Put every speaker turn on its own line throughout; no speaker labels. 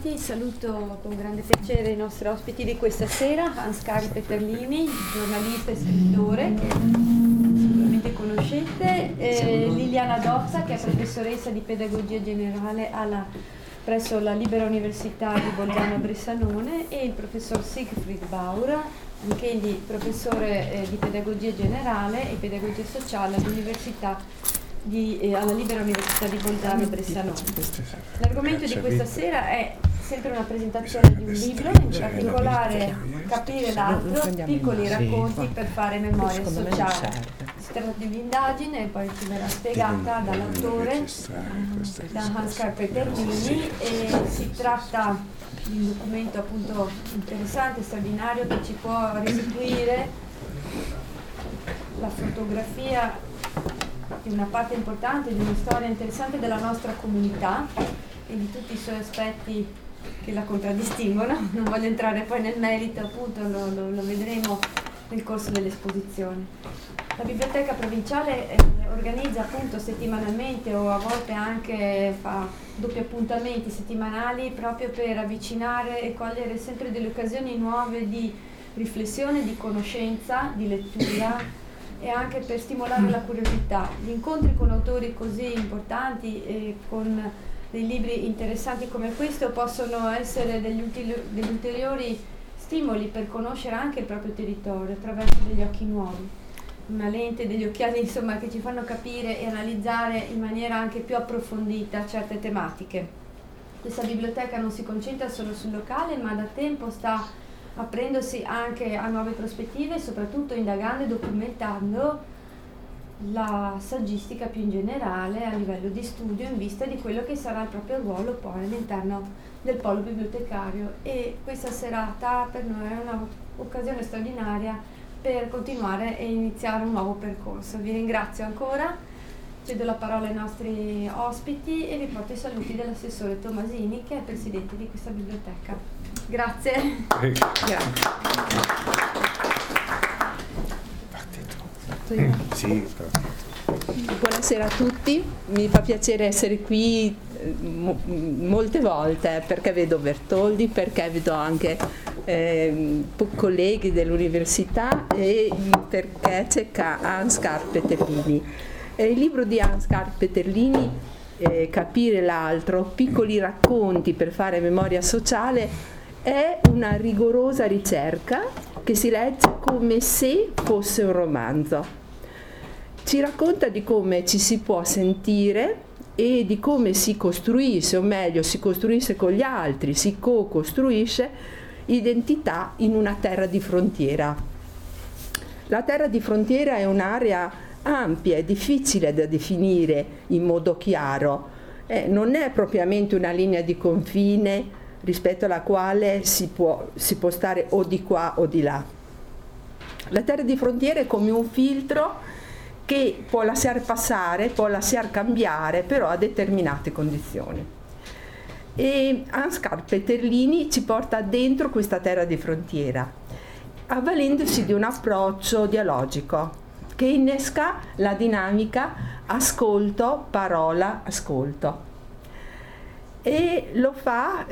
tutti, saluto con grande piacere i nostri ospiti di questa sera, Ansgar Peterlini, giornalista e scrittore che sicuramente conoscete, Liliana Dozza che è professoressa di pedagogia generale presso la Libera Università di Bolzano Bressanone, e il professor Siegfried Bauer, anch'egli professore di pedagogia generale e pedagogia sociale alla Libera Università di Bolzano Bressanone. L'argomento di questa sera è sempre una presentazione di un libro, in particolare Capire l'altro, piccoli racconti per fare memoria sociale. Si tratta di un'indagine e poi ci verrà spiegata dall'autore, da Ansgar Peterlini, e si tratta di un documento appunto interessante, straordinario, che ci può restituire la fotografia di una parte importante, di una storia interessante della nostra comunità e di tutti i suoi aspetti che la contraddistinguono. Non voglio entrare poi nel merito, appunto lo vedremo nel corso dell'esposizione. La biblioteca provinciale organizza appunto settimanalmente, o a volte anche fa doppi appuntamenti settimanali, proprio per avvicinare e cogliere sempre delle occasioni nuove di riflessione, di conoscenza, di lettura, e anche per stimolare la curiosità. Gli incontri con autori così importanti e con dei libri interessanti come questo possono essere degli ulteriori stimoli per conoscere anche il proprio territorio attraverso degli occhi nuovi, una lente, degli occhiali insomma, che ci fanno capire e analizzare in maniera anche più approfondita certe tematiche. Questa biblioteca non si concentra solo sul locale, ma da tempo sta aprendosi anche a nuove prospettive, soprattutto indagando e documentando la saggistica più in generale a livello di studio, in vista di quello che sarà il proprio ruolo poi all'interno del polo bibliotecario. E questa serata per noi è un'occasione straordinaria per continuare e iniziare un nuovo percorso. Vi ringrazio ancora, cedo la parola ai nostri ospiti e vi porto i saluti dell'assessore Tomasini, che è presidente di questa biblioteca. Grazie.
Buonasera a tutti, mi fa piacere essere qui molte volte, perché vedo Bertoldi, perché vedo anche colleghi dell'università e perché c'è Ansgar Peterlini. Il libro di Ansgar Peterlini, Capire l'altro, piccoli racconti per fare memoria sociale, è una rigorosa ricerca che si legge come se fosse un romanzo. Ci racconta di come ci si può sentire e di come si costruisce, o meglio si costruisce con gli altri, si co-costruisce identità in una terra di frontiera. La terra di frontiera è un'area ampia e difficile da definire in modo chiaro. Non è propriamente una linea di confine rispetto alla quale si può stare o di qua o di là. La terra di frontiera è come un filtro che può lasciar passare, può lasciar cambiare, però a determinate condizioni. E Ansgar Peterlini ci porta dentro questa terra di frontiera, avvalendosi di un approccio dialogico che innesca la dinamica ascolto, parola, ascolto. E lo fa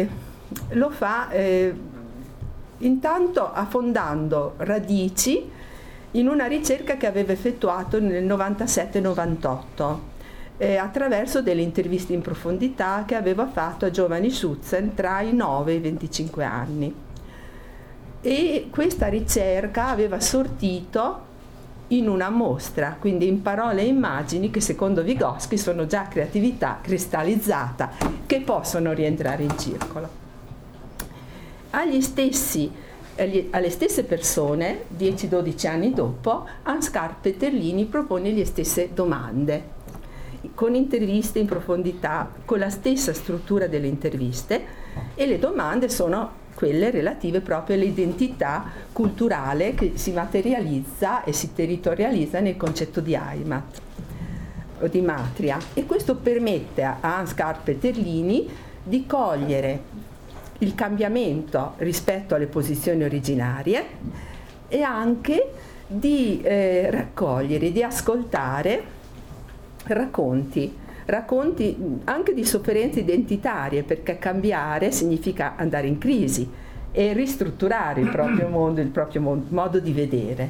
intanto affondando radici in una ricerca che aveva effettuato nel 97-98 attraverso delle interviste in profondità che aveva fatto a giovani Schutzen tra i 9 e i 25 anni. E questa ricerca aveva sortito in una mostra, quindi in parole e immagini che secondo Vygotsky sono già creatività cristallizzata che possono rientrare in circolo. Alle stesse persone, 10-12 anni dopo, Ansgar Peterlini propone le stesse domande, con interviste in profondità, con la stessa struttura delle interviste, e le domande sono quelle relative proprio all'identità culturale che si materializza e si territorializza nel concetto di Heimat o di matria, e questo permette a Ansgar Peterlini di cogliere il cambiamento rispetto alle posizioni originarie e anche di raccogliere, di ascoltare racconti racconti anche di sofferenze identitarie, perché cambiare significa andare in crisi e ristrutturare il proprio mondo, il proprio modo di vedere.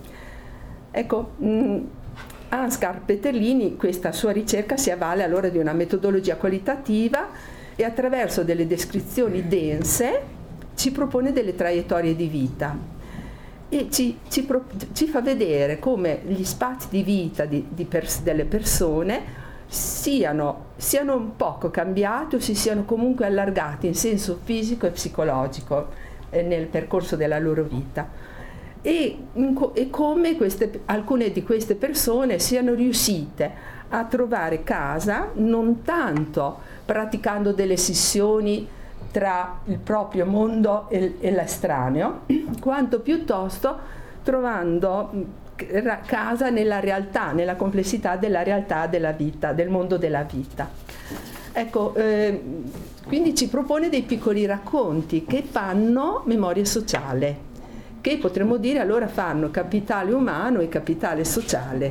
Ecco, Ansgar Peterlini, questa sua ricerca si avvale allora di una metodologia qualitativa e attraverso delle descrizioni dense ci propone delle traiettorie di vita e ci fa vedere come gli spazi di vita delle persone siano un poco cambiati o si siano comunque allargati in senso fisico e psicologico nel percorso della loro vita e come alcune di queste persone siano riuscite a trovare casa non tanto praticando delle scissioni tra il proprio mondo e l'estraneo, quanto piuttosto trovando casa nella realtà, nella complessità della realtà della vita, del mondo della vita. Ecco, quindi ci propone dei piccoli racconti che fanno memoria sociale, che potremmo dire allora fanno capitale umano e capitale sociale.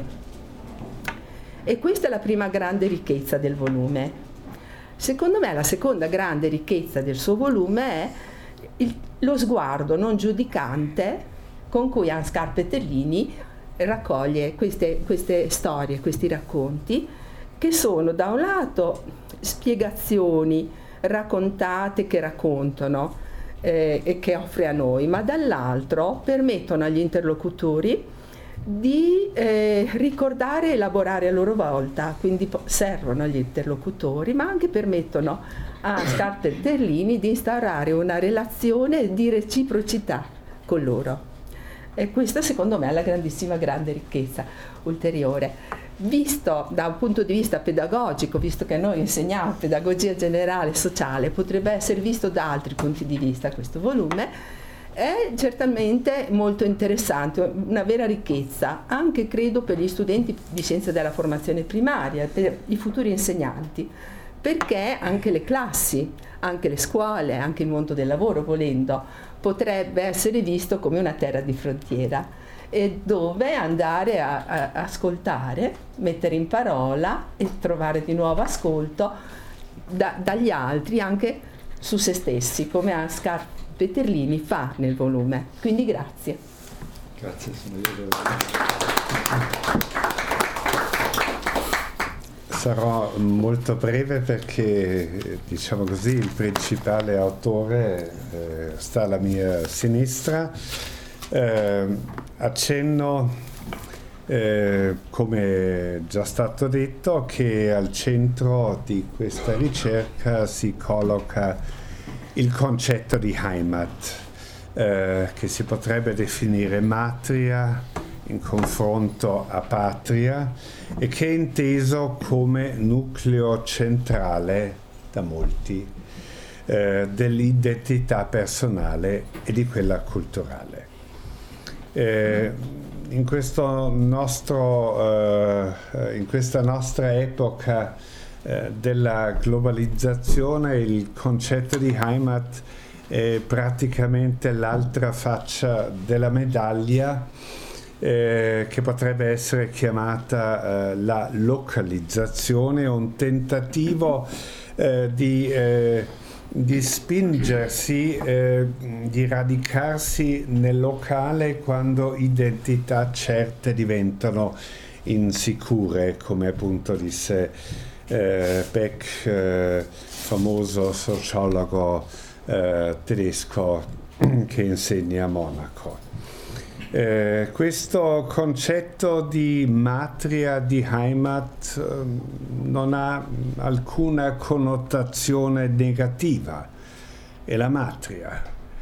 E questa è la prima grande ricchezza del volume. Secondo me la seconda grande ricchezza del suo volume è lo sguardo non giudicante con cui Ansgar Peterlini raccoglie queste storie, questi racconti, che sono da un lato spiegazioni raccontate che raccontano e che offre a noi, ma dall'altro permettono agli interlocutori di ricordare e elaborare a loro volta, quindi servono agli interlocutori, ma anche permettono a Ansgar Peterlini di instaurare una relazione di reciprocità con loro. E questa secondo me è la grande ricchezza ulteriore. Visto da un punto di vista pedagogico, visto che noi insegniamo pedagogia generale sociale, potrebbe essere visto da altri punti di vista questo volume, è certamente molto interessante, una vera ricchezza, anche credo per gli studenti di scienze della formazione primaria, per i futuri insegnanti, perché anche le classi, anche le scuole, anche il mondo del lavoro, volendo, potrebbe essere visto come una terra di frontiera e dove andare a ascoltare, mettere in parola e trovare di nuovo ascolto dagli altri anche su se stessi, come Ansgar Peterlini fa nel volume. Quindi grazie.
Grazie, sarò molto breve perché, diciamo così, il principale autore sta alla mia sinistra. Accenno, come già stato detto, che al centro di questa ricerca si colloca il concetto di Heimat, che si potrebbe definire matria in confronto a patria e che è inteso come nucleo centrale da molti dell'identità personale e di quella culturale. In questa nostra epoca della globalizzazione, il concetto di Heimat è praticamente l'altra faccia della medaglia, che potrebbe essere chiamata la localizzazione, un tentativo di spingersi, di radicarsi nel locale quando identità certe diventano insicure, come appunto disse Beck, famoso sociologo tedesco che insegna a Monaco. Questo concetto di matria, di Heimat, non ha alcuna connotazione negativa, è la matria,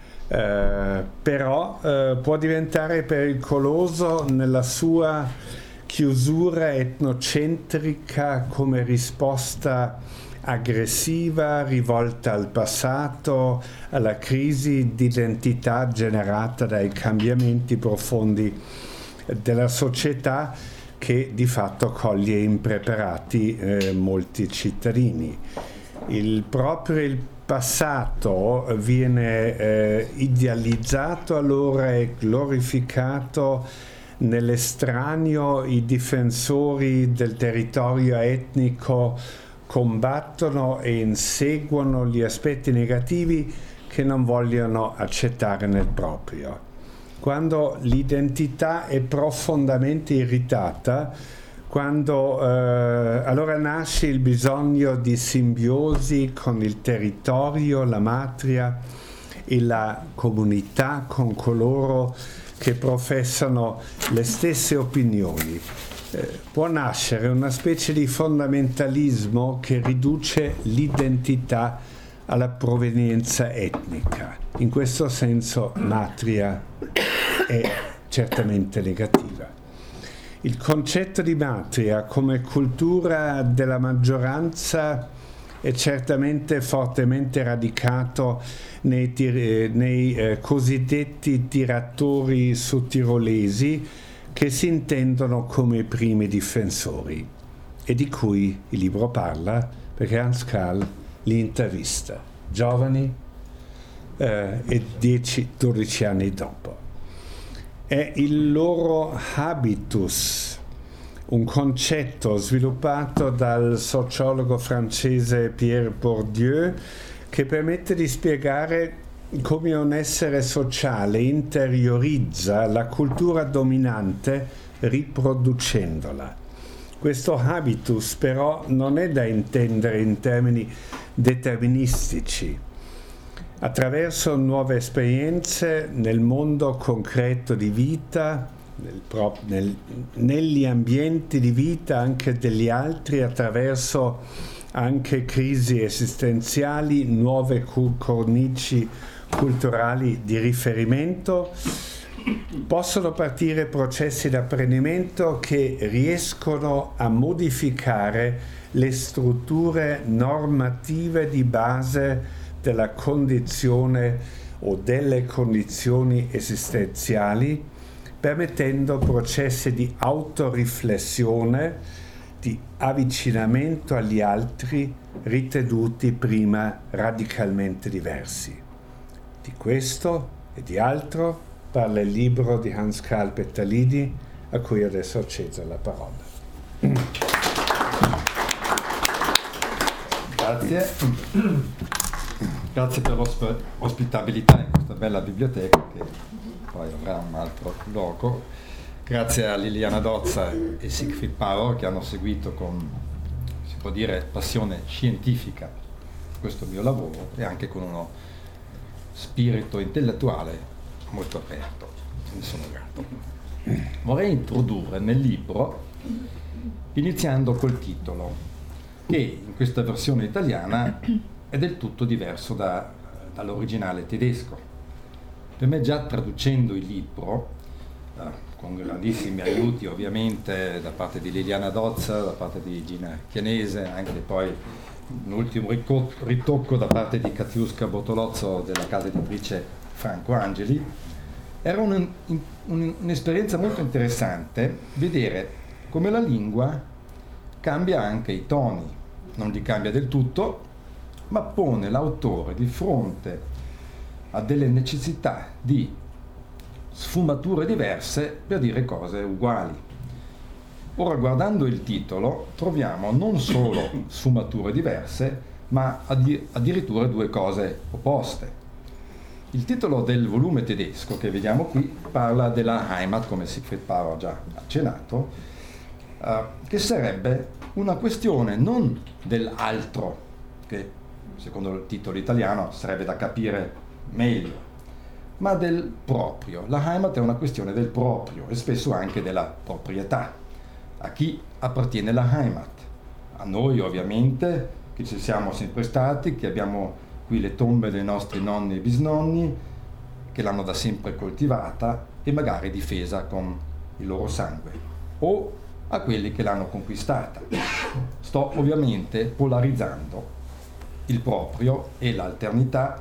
però può diventare pericoloso nella sua chiusura etnocentrica come risposta aggressiva, rivolta al passato, alla crisi di identità generata dai cambiamenti profondi della società che di fatto coglie impreparati molti cittadini. Proprio il passato viene idealizzato allora e glorificato nell'estraneo i difensori del territorio etnico combattono e inseguono gli aspetti negativi che non vogliono accettare nel proprio. Quando l'identità è profondamente irritata, quando allora nasce il bisogno di simbiosi con il territorio, la matria e la comunità, con coloro che professano le stesse opinioni. Può nascere una specie di fondamentalismo che riduce l'identità alla provenienza etnica. In questo senso matria è certamente negativa. Il concetto di matria come cultura della maggioranza è certamente fortemente radicato nei cosiddetti tiratori sudtirolesi, che si intendono come i primi difensori e di cui il libro parla, perché Hans Karl li intervista, giovani e 10-12 anni dopo. È il loro habitus, un concetto sviluppato dal sociologo francese Pierre Bourdieu, che permette di spiegare come un essere sociale interiorizza la cultura dominante riproducendola. Questo habitus però non è da intendere in termini deterministici. Attraverso nuove esperienze nel mondo concreto di vita, negli ambienti di vita anche degli altri, attraverso anche crisi esistenziali, nuove cornici culturali di riferimento, possono partire processi di apprendimento che riescono a modificare le strutture normative di base della condizione o delle condizioni esistenziali, permettendo processi di autoriflessione, di avvicinamento agli altri ritenuti prima radicalmente diversi. Di questo e di altro parla il libro di Hans Karl Petalidi, a cui adesso cedo la parola.
Grazie. Grazie per l'ospitabilità in questa bella biblioteca, che poi avrà un altro luogo. Grazie a Liliana Dozza e Siegfried Pauer, che hanno seguito con, si può dire, passione scientifica questo mio lavoro, e anche con uno spirito intellettuale molto aperto. Ne sono grato. Vorrei introdurre nel libro iniziando col titolo, che in questa versione italiana è del tutto diverso dall'originale tedesco. Per me, già traducendo il libro, con grandissimi aiuti ovviamente da parte di Liliana Dozza, da parte di Gina Chianese, anche poi un ultimo ritocco da parte di Katiuska Bortolozzo della casa editrice Franco Angeli, era un'esperienza molto interessante vedere come la lingua cambia anche i toni, non li cambia del tutto, ma pone l'autore di fronte a delle necessità di sfumature diverse per dire cose uguali. Ora, guardando il titolo, troviamo non solo sfumature diverse, ma addirittura due cose opposte. Il titolo del volume tedesco che vediamo qui parla della Heimat, come Siegfried Pauer ha già accennato, che sarebbe una questione non dell'altro, che secondo il titolo italiano sarebbe da capire meglio, ma del proprio. La Heimat è una questione del proprio e spesso anche della proprietà. A chi appartiene la Heimat? A noi ovviamente, che ci siamo sempre stati, che abbiamo qui le tombe dei nostri nonni e bisnonni, che l'hanno da sempre coltivata e magari difesa con il loro sangue, o a quelli che l'hanno conquistata. Sto ovviamente polarizzando il proprio e l'alterità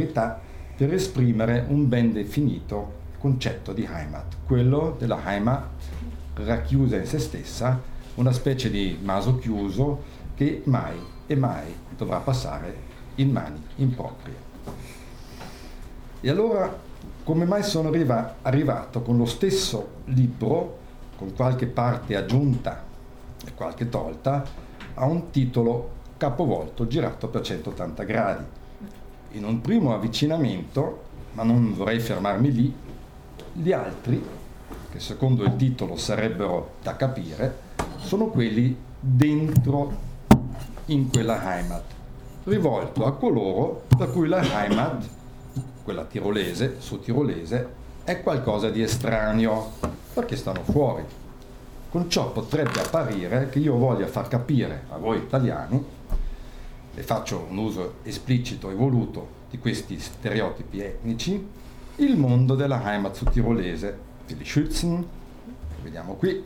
per esprimere un ben definito concetto di Heimat, quello della Heimat racchiusa in se stessa, una specie di maso chiuso che mai e mai dovrà passare in mani improprie. E allora come mai sono arrivato con lo stesso libro, con qualche parte aggiunta e qualche tolta, a un titolo capovolto girato per 180 gradi? In un primo avvicinamento, ma non vorrei fermarmi lì, gli altri, che secondo il titolo sarebbero da capire, sono quelli dentro in quella Heimat, rivolto a coloro per cui la Heimat, quella tirolese, sudtirolese, è qualcosa di estraneo, perché stanno fuori. Con ciò potrebbe apparire che io voglia far capire a voi italiani, e faccio un uso esplicito e voluto di questi stereotipi etnici, il mondo della Heimat sudtirolese, degli Schützen, vediamo qui,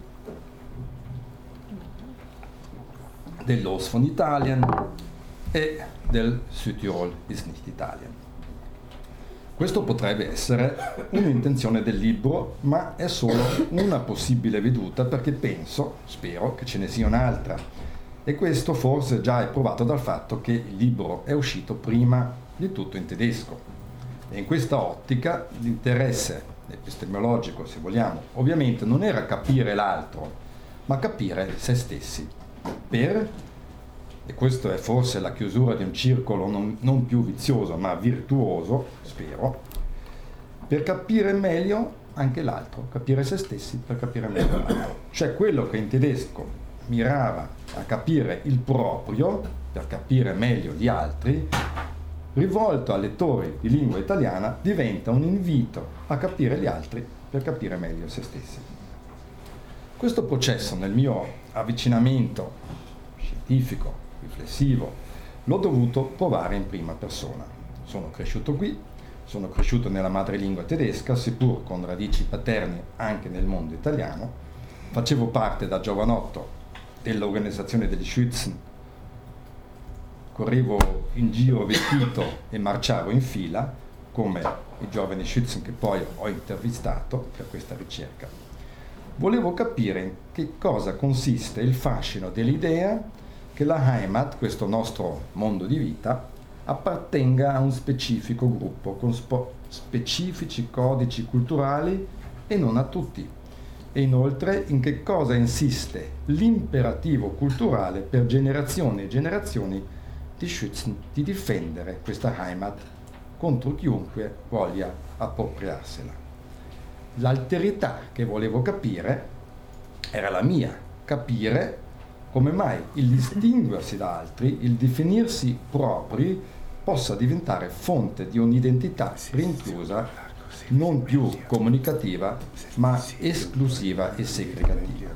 dell'Os von Italien e del Südtirol ist nicht Italien. Questo potrebbe essere un'intenzione del libro, ma è solo una possibile veduta, perché penso, spero, che ce ne sia un'altra. E questo forse già è provato dal fatto che il libro è uscito prima di tutto in tedesco. E in questa ottica l'interesse epistemologico, se vogliamo, ovviamente non era capire l'altro, ma capire se stessi. E questo è forse la chiusura di un circolo non più vizioso, ma virtuoso, spero, per capire meglio anche l'altro, capire se stessi per capire meglio l'altro. Cioè quello che in tedesco mirava a capire il proprio, per capire meglio gli altri, rivolto a lettori di lingua italiana, diventa un invito a capire gli altri per capire meglio se stessi. Questo processo nel mio avvicinamento scientifico, riflessivo, l'ho dovuto provare in prima persona. Sono cresciuto qui, sono cresciuto nella madrelingua tedesca, seppur con radici paterne anche nel mondo italiano. Facevo parte da giovanotto dell'organizzazione degli Schützen, correvo in giro vestito e marciavo in fila, come i giovani Schützen che poi ho intervistato per questa ricerca. Volevo capire in che cosa consiste il fascino dell'idea che la Heimat, questo nostro mondo di vita, appartenga a un specifico gruppo con specifici codici culturali e non a tutti. E inoltre in che cosa insiste l'imperativo culturale per generazioni e generazioni di Schützen di difendere questa Heimat contro chiunque voglia appropriarsela. L'alterità che volevo capire era la mia, capire come mai il distinguersi da altri, il definirsi propri, possa diventare fonte di un'identità rinchiusa, non più comunicativa, ma esclusiva e segregativa.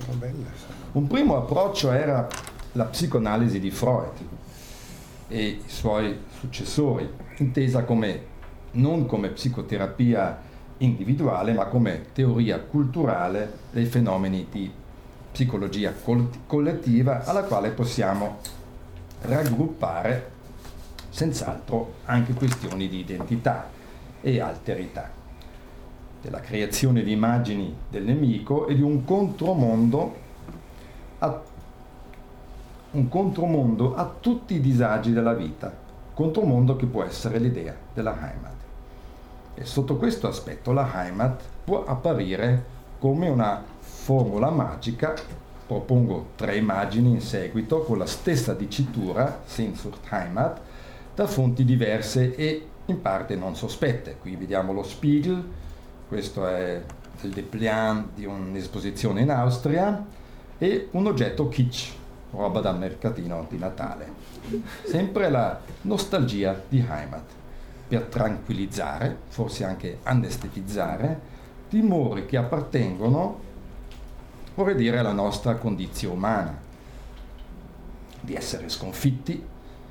Un primo approccio era la psicoanalisi di Freud e i suoi successori, intesa non come psicoterapia individuale, ma come teoria culturale dei fenomeni di psicologia collettiva, alla quale possiamo raggruppare senz'altro anche questioni di identità e alterità, della creazione di immagini del nemico e di un contromondo a tutti i disagi della vita, contromondo che può essere l'idea della Heimat. E sotto questo aspetto la Heimat può apparire come una formula magica. Propongo 3 immagini in seguito con la stessa dicitura, Sehnsucht Heimat, da fonti diverse e in parte non sospette. Qui vediamo lo Spiegel, questo è il dépliant di un'esposizione in Austria, e un oggetto kitsch, roba da mercatino di Natale. Sempre la nostalgia di Heimat, per tranquillizzare, forse anche anestetizzare, timori che appartengono, vorrei dire, alla nostra condizione umana, di essere sconfitti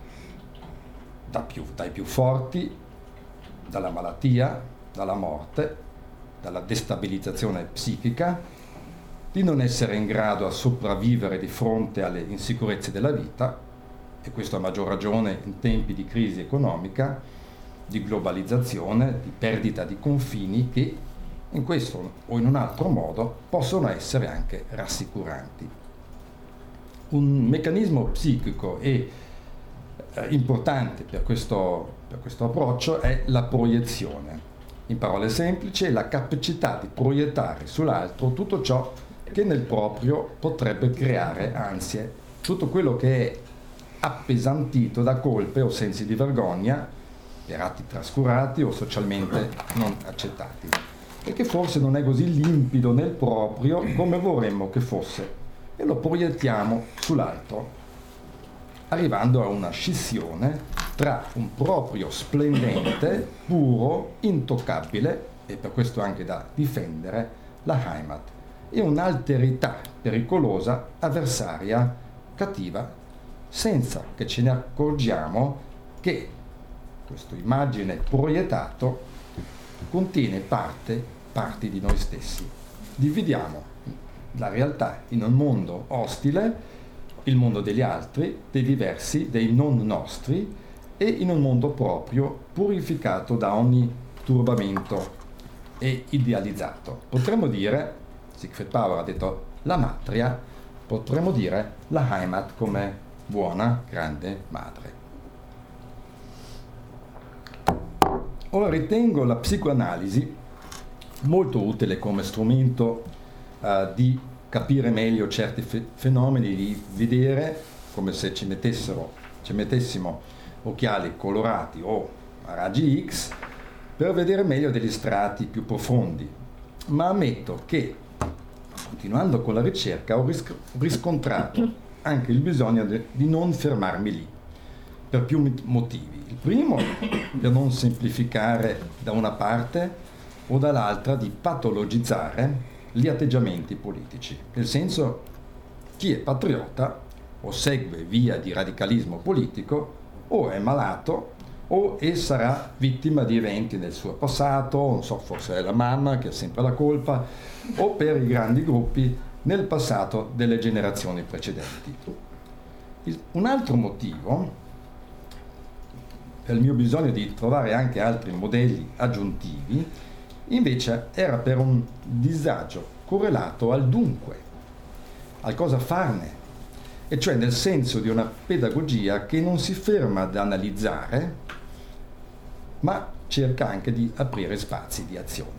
dai più forti, dalla malattia, dalla morte, dalla destabilizzazione psichica, di non essere in grado a sopravvivere di fronte alle insicurezze della vita, e questo a maggior ragione in tempi di crisi economica, di globalizzazione, di perdita di confini, che in questo o in un altro modo possono essere anche rassicuranti. Un meccanismo psichico e importante per questo approccio è la proiezione. In parole semplici, è la capacità di proiettare sull'altro tutto ciò che nel proprio potrebbe creare ansie, tutto quello che è appesantito da colpe o sensi di vergogna per atti trascurati o socialmente non accettati, e che forse non è così limpido nel proprio come vorremmo che fosse, e lo proiettiamo sull'altro, arrivando a una scissione tra un proprio splendente, puro, intoccabile, e per questo anche da difendere, la Heimat, e un'alterità pericolosa, avversaria, cattiva, senza che ce ne accorgiamo che questo immagine proiettato contiene parti di noi stessi. Dividiamo la realtà in un mondo ostile, il mondo degli altri, dei diversi, dei non nostri, e in un mondo proprio, purificato da ogni turbamento e idealizzato. Potremmo dire, Siegfried Bauer ha detto la matria, potremmo dire la Heimat come buona, grande madre. Ora ritengo la psicoanalisi molto utile come strumento di capire meglio certi fenomeni, di vedere come se ci mettessimo occhiali colorati o a raggi X per vedere meglio degli strati più profondi. Ma ammetto che, continuando con la ricerca, ho riscontrato anche il bisogno di non fermarmi lì, per più motivi. Il primo, per non semplificare da una parte o dall'altra, di patologizzare gli atteggiamenti politici. Nel senso, chi è patriota o segue via di radicalismo politico o è malato o sarà vittima di eventi nel suo passato, non so, forse è la mamma che ha sempre la colpa, o per i grandi gruppi nel passato delle generazioni precedenti. Un altro motivo, per il mio bisogno di trovare anche altri modelli aggiuntivi, invece era per un disagio correlato al dunque, al cosa farne, e cioè nel senso di una pedagogia che non si ferma ad analizzare, ma cerca anche di aprire spazi di azione.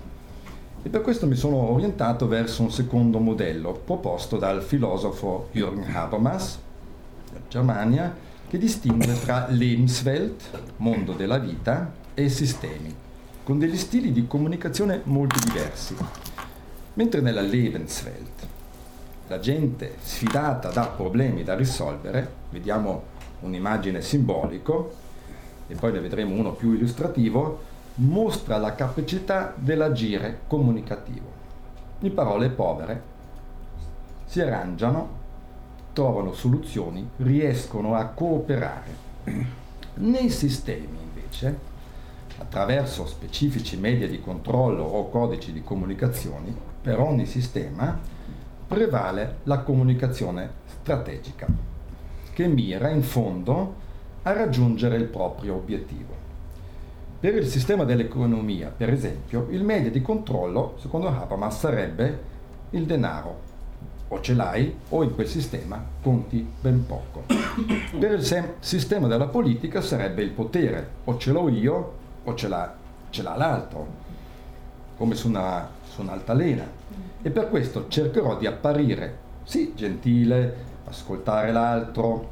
E per questo mi sono orientato verso un secondo modello proposto dal filosofo Jürgen Habermas, della Germania, che distingue tra Lebenswelt, mondo della vita, e sistemi, con degli stili di comunicazione molto diversi. Mentre nella Lebenswelt la gente, sfidata da problemi da risolvere, vediamo un'immagine simbolico, e poi ne vedremo uno più illustrativo, mostra la capacità dell'agire comunicativo. In parole povere, si arrangiano, trovano soluzioni, riescono a cooperare. Nei sistemi, invece, attraverso specifici media di controllo o codici di comunicazioni, per ogni sistema prevale la comunicazione strategica, che mira in fondo a raggiungere il proprio obiettivo. Per il sistema dell'economia, per esempio, il media di controllo, secondo Habermas, sarebbe il denaro. O ce l'hai, o in quel sistema conti ben poco. Per il sistema della politica sarebbe il potere. O ce l'ho io, o ce l'ha l'altro, come su un'altalena. E per questo cercherò di apparire, sì, gentile, ascoltare l'altro,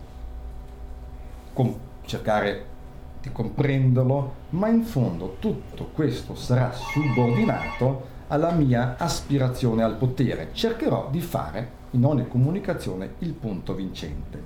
cercare di comprenderlo, ma in fondo tutto questo sarà subordinato alla mia aspirazione al potere. Cercherò di fare in ogni comunicazione il punto vincente.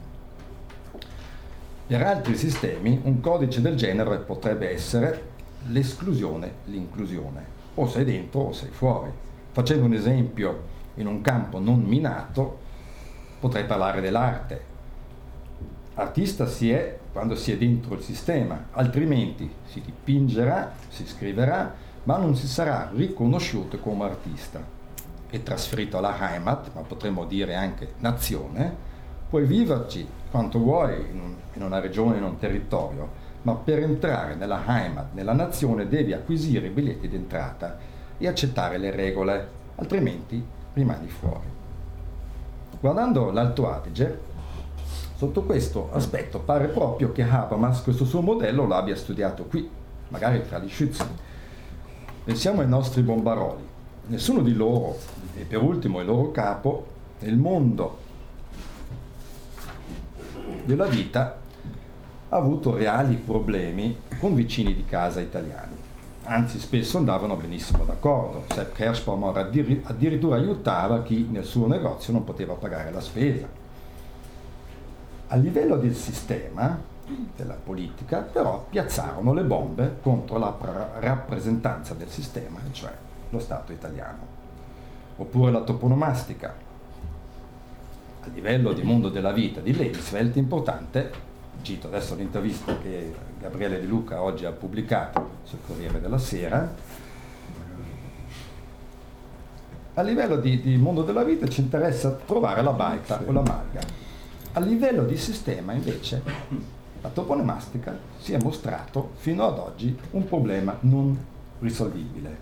Per altri sistemi un codice del genere potrebbe essere l'esclusione, l'inclusione. O sei dentro o sei fuori. Facendo un esempio in un campo non minato, potrei parlare dell'arte. Artista si è quando si è dentro il sistema, altrimenti si dipingerà, si scriverà, ma non si sarà riconosciuto come artista. E trasferito alla Heimat, ma potremmo dire anche nazione, puoi viverci quanto vuoi in una regione, in un territorio, ma per entrare nella Heimat, nella nazione, devi acquisire i biglietti d'entrata e accettare le regole, altrimenti rimani fuori. Guardando l'Alto Adige, Sotto questo aspetto pare proprio che Habermas questo suo modello l'abbia studiato qui, magari tra gli Schützen. Pensiamo ai nostri bombaroli. Nessuno di loro, e per ultimo il loro capo, nel mondo della vita ha avuto reali problemi con vicini di casa italiani. Anzi, spesso andavano benissimo d'accordo. Sepp Kerschbaumer addirittura aiutava chi nel suo negozio non poteva pagare la spesa. A livello del sistema, della politica, però piazzarono le bombe contro la rappresentanza del sistema, cioè lo Stato italiano. Oppure la toponomastica. A livello di mondo della vita di Lebenswelt importante, cito adesso l'intervista che Gabriele Di Luca oggi ha pubblicato sul Corriere della Sera. A livello di mondo della vita ci interessa trovare la baita o la malga. A livello di sistema invece la toponomastica si è mostrato fino ad oggi un problema non risolvibile.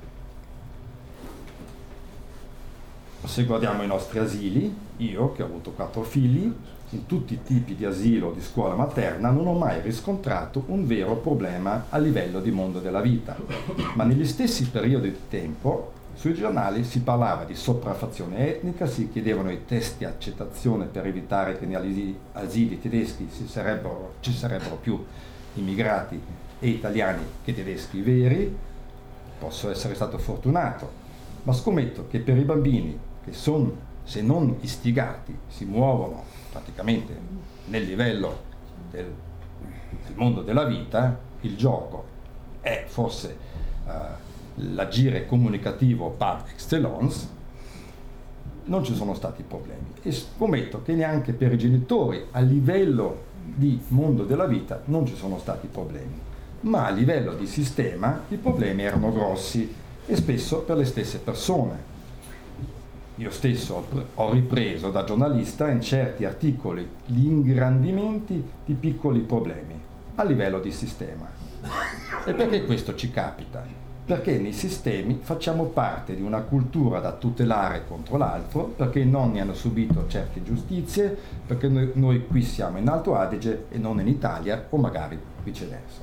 Se guardiamo i nostri asili, io che ho avuto 4 figli, in tutti i tipi di asilo o di scuola materna non ho mai riscontrato un vero problema a livello di mondo della vita, ma negli stessi periodi di tempo sui giornali si parlava di sopraffazione etnica, si chiedevano i test di accettazione per evitare che negli asili tedeschi ci sarebbero più immigrati e italiani che tedeschi veri. Posso essere stato fortunato, ma scommetto che per i bambini che sono, se non istigati, si muovono praticamente nel livello del mondo della vita, il gioco è forse l'agire comunicativo par excellence, non ci sono stati problemi. E scommetto che neanche per i genitori a livello di mondo della vita non ci sono stati problemi, ma a livello di sistema i problemi erano grossi e spesso per le stesse persone. Io stesso ho ripreso da giornalista in certi articoli gli ingrandimenti di piccoli problemi a livello di sistema. E perché questo ci capita? Perché nei sistemi facciamo parte di una cultura da tutelare contro l'altro, perché i nonni hanno subito certe ingiustizie, perché noi qui siamo in Alto Adige e non in Italia, o magari viceversa.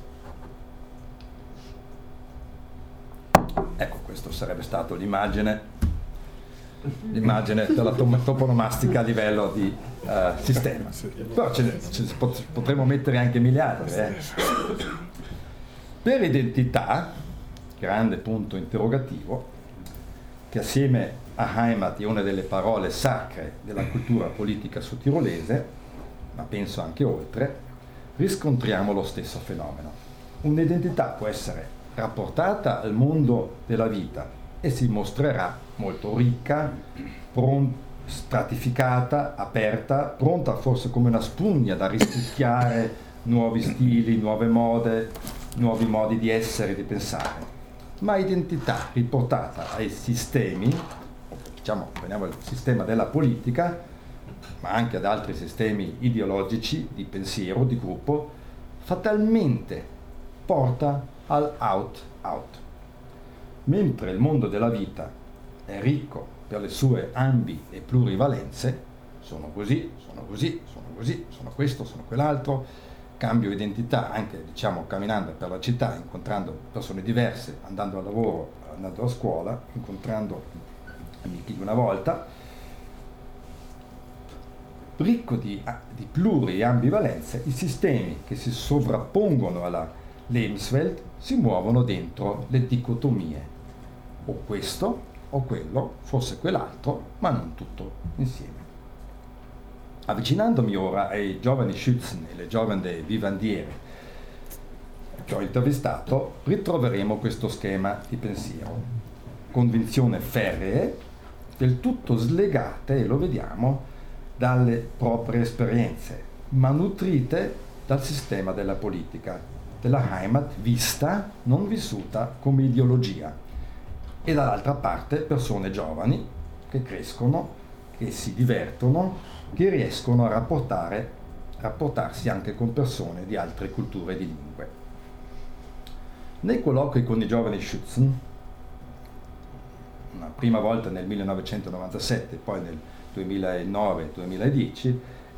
Ecco, questo sarebbe stato l'immagine della toponomastica a livello di sistema. Però potremmo mettere anche miliardi. Per identità, grande punto interrogativo, che assieme a Heimat è una delle parole sacre della cultura politica sudtirolese, ma penso anche oltre, riscontriamo lo stesso fenomeno. Un'identità può essere rapportata al mondo della vita e si mostrerà molto ricca, stratificata, aperta, pronta forse come una spugna da risucchiare nuovi stili, nuove mode, nuovi modi di essere e di pensare. Ma identità riportata ai sistemi, diciamo, veniamo al sistema della politica, ma anche ad altri sistemi ideologici, di pensiero, di gruppo, fatalmente porta al out. Mentre il mondo della vita è ricco per le sue ambi e plurivalenze, sono così, sono questo, sono quell'altro, cambio identità anche, diciamo, camminando per la città, incontrando persone diverse, andando al lavoro, andando a scuola, incontrando amici di una volta, ricco di pluri e ambivalenze, i sistemi che si sovrappongono alla Lebenswelt si muovono dentro le dicotomie, o questo o quello, forse quell'altro, ma non tutto insieme. Avvicinandomi ora ai giovani Schützen e le giovani vivandiere che ho intervistato, ritroveremo questo schema di pensiero. Convinzioni ferree, del tutto slegate, e lo vediamo, dalle proprie esperienze, ma nutrite dal sistema della politica, della Heimat vista, non vissuta come ideologia. E dall'altra parte persone giovani che crescono, che si divertono, che riescono a rapportarsi anche con persone di altre culture e di lingue. Nei colloqui con i giovani Schützen, una prima volta nel 1997, poi nel 2009-2010,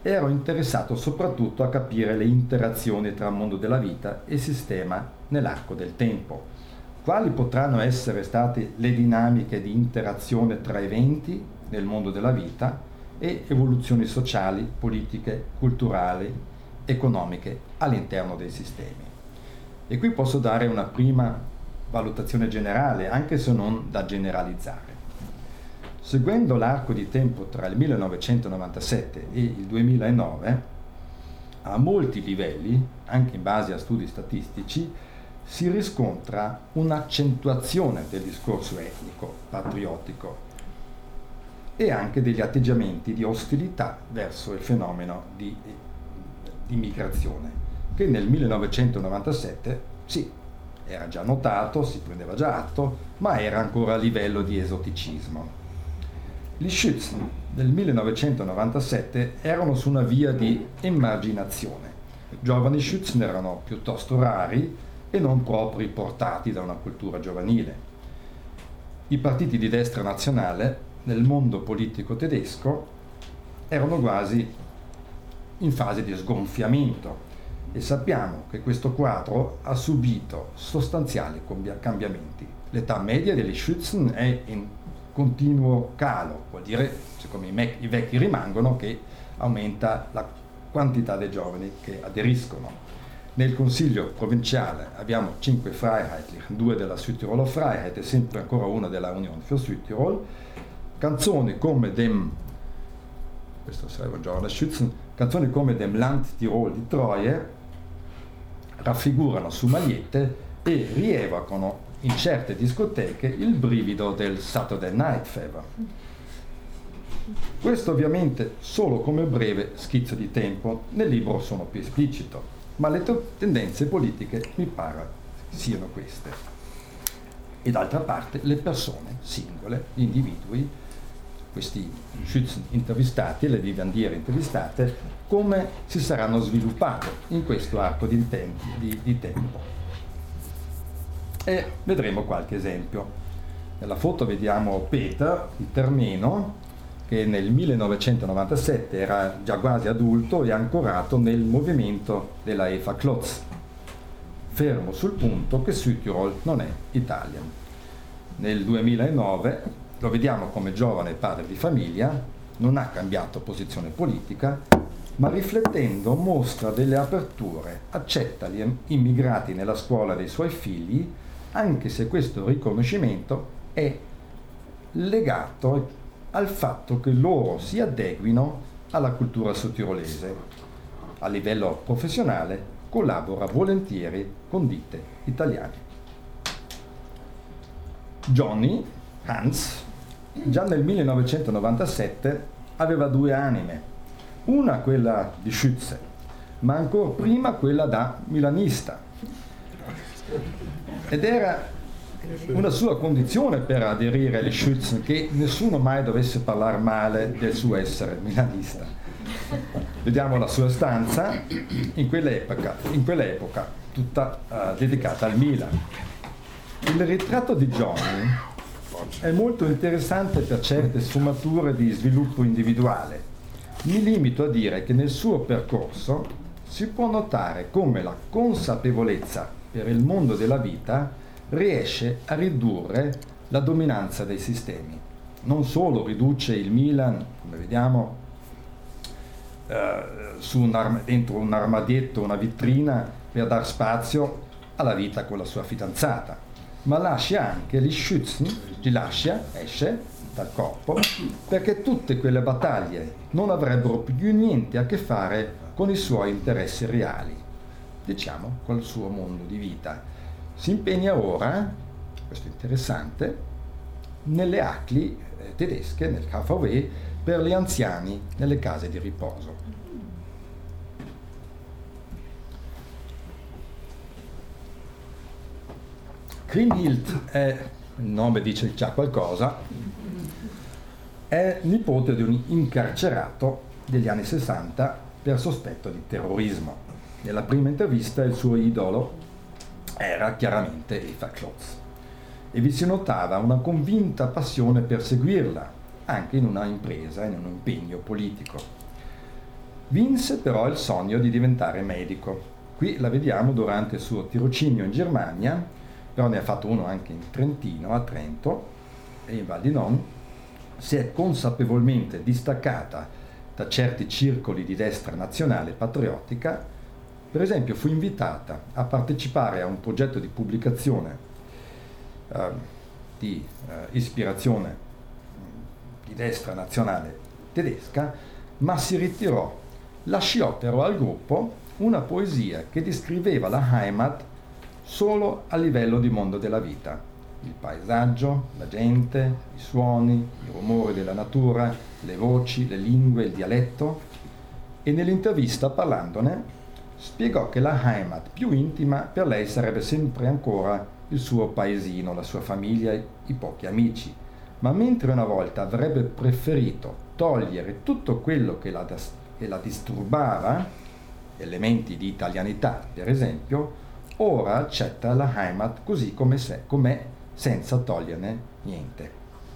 ero interessato soprattutto a capire le interazioni tra il mondo della vita e il sistema nell'arco del tempo. Quali potranno essere state le dinamiche di interazione tra eventi nel mondo della vita e evoluzioni sociali, politiche, culturali, economiche all'interno dei sistemi. E qui posso dare una prima valutazione generale, anche se non da generalizzare. Seguendo l'arco di tempo tra il 1997 e il 2009, a molti livelli, anche in base a studi statistici, si riscontra un'accentuazione del discorso etnico, patriottico e anche degli atteggiamenti di ostilità verso il fenomeno di migrazione, che nel 1997 sì, era già notato, si prendeva già atto, ma era ancora a livello di esoticismo. Gli Schützen del 1997 erano su una via di emarginazione. Giovani Schützen erano piuttosto rari e non proprio portati da una cultura giovanile. I partiti di destra nazionale nel mondo politico tedesco erano quasi in fase di sgonfiamento e sappiamo che questo quadro ha subito sostanziali cambiamenti. L'età media degli Schützen è in continuo calo, vuol dire, siccome i vecchi rimangono, che aumenta la quantità dei giovani che aderiscono. Nel consiglio provinciale abbiamo 5 Freiheitlich, 2 della Südtiroler Freiheit e sempre ancora una della Union für Südtirol. Canzoni come questo sarebbe un giovane Schützen, canzoni come Dem Land Tirol di Treue raffigurano su magliette e rievocano in certe discoteche il brivido del Saturday Night Fever. Questo ovviamente solo come breve schizzo di tempo, nel libro sono più esplicito, ma le tendenze politiche mi pare siano queste. E d'altra parte le persone singole, gli individui, questi Schützen intervistati e le vivandiere intervistate, come si saranno sviluppate in questo arco di tempo. E vedremo qualche esempio. Nella foto vediamo Peter, il termeno, che nel 1997 era già quasi adulto e ancorato nel movimento della Eva Klotz, fermo sul punto che Südtirol non è Italia. Nel 2009 lo vediamo come giovane padre di famiglia, non ha cambiato posizione politica, ma riflettendo mostra delle aperture, accetta gli immigrati nella scuola dei suoi figli, anche se questo riconoscimento è legato al fatto che loro si adeguino alla cultura sudtirolese. A livello professionale collabora volentieri con ditte italiane. Johnny Hans già nel 1997 aveva 2 anime, una quella di Schütze, ma ancora prima quella da milanista. Ed era una sua condizione per aderire agli Schützen che nessuno mai dovesse parlare male del suo essere milanista. Vediamo la sua stanza in quell'epoca tutta dedicata al Milan. Il ritratto di Johnny è molto interessante per certe sfumature di sviluppo individuale. Mi limito a dire che nel suo percorso si può notare come la consapevolezza per il mondo della vita riesce a ridurre la dominanza dei sistemi. Non solo riduce il Milan, come vediamo, dentro un armadietto, una vitrina, per dar spazio alla vita con la sua fidanzata, ma lascia anche gli Schützen, esce dal corpo, perché tutte quelle battaglie non avrebbero più niente a che fare con i suoi interessi reali, diciamo col suo mondo di vita. Si impegna ora, questo è interessante, nelle ACLI tedesche, nel KVW, per gli anziani nelle case di riposo. Kriemhild è, il nome dice già qualcosa, è nipote di un incarcerato degli anni 60 per sospetto di terrorismo. Nella prima intervista il suo idolo era chiaramente Eva Klotz e vi si notava una convinta passione per seguirla, anche in una impresa, in un impegno politico. Vinse però il sogno di diventare medico. Qui la vediamo durante il suo tirocinio in Germania, però ne ha fatto uno anche in Trentino, a Trento e in Val di Non. Si è consapevolmente distaccata da certi circoli di destra nazionale patriottica. Per esempio fu invitata a partecipare a un progetto di pubblicazione di ispirazione di destra nazionale tedesca, ma si ritirò. Lasciò però al gruppo una poesia che descriveva la Heimat solo a livello di mondo della vita, il paesaggio, la gente, i suoni, i rumori della natura, le voci, le lingue, il dialetto, e nell'intervista, parlandone, spiegò che la Heimat più intima per lei sarebbe sempre ancora il suo paesino, la sua famiglia, i pochi amici, ma mentre una volta avrebbe preferito togliere tutto quello che la disturbava, elementi di italianità per esempio, ora accetta la Heimat così com'è, senza toglierne niente.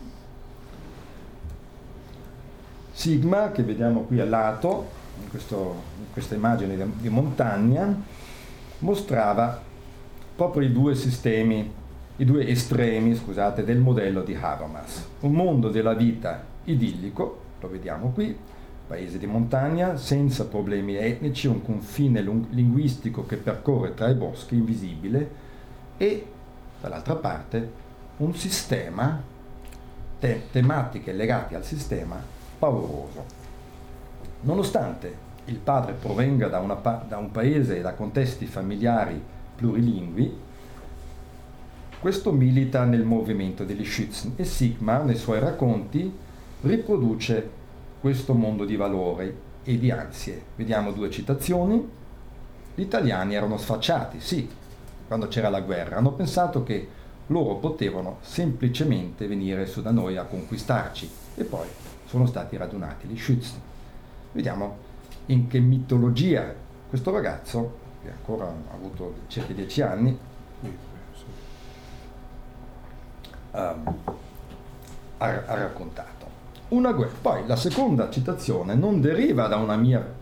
Sigma, che vediamo qui a lato, in questa immagine di montagna, mostrava proprio i due estremi, del modello di Habermas. Un mondo della vita idillico, lo vediamo qui, paese di montagna, senza problemi etnici, un confine linguistico che percorre tra i boschi, invisibile, e dall'altra parte un sistema, tematiche legate al sistema, pauroso. Nonostante il padre provenga da un paese e da contesti familiari plurilingui, questo milita nel movimento degli Schützen e Sigmar, nei suoi racconti, riproduce questo mondo di valori e di ansie. Vediamo due citazioni. Gli italiani erano sfacciati, sì, quando c'era la guerra. Hanno pensato che loro potevano semplicemente venire su da noi a conquistarci e poi sono stati radunati gli Schützen. Vediamo in che mitologia questo ragazzo, che ancora ha avuto circa 10 anni, ha raccontato. Una guerra. Poi la seconda citazione non deriva da un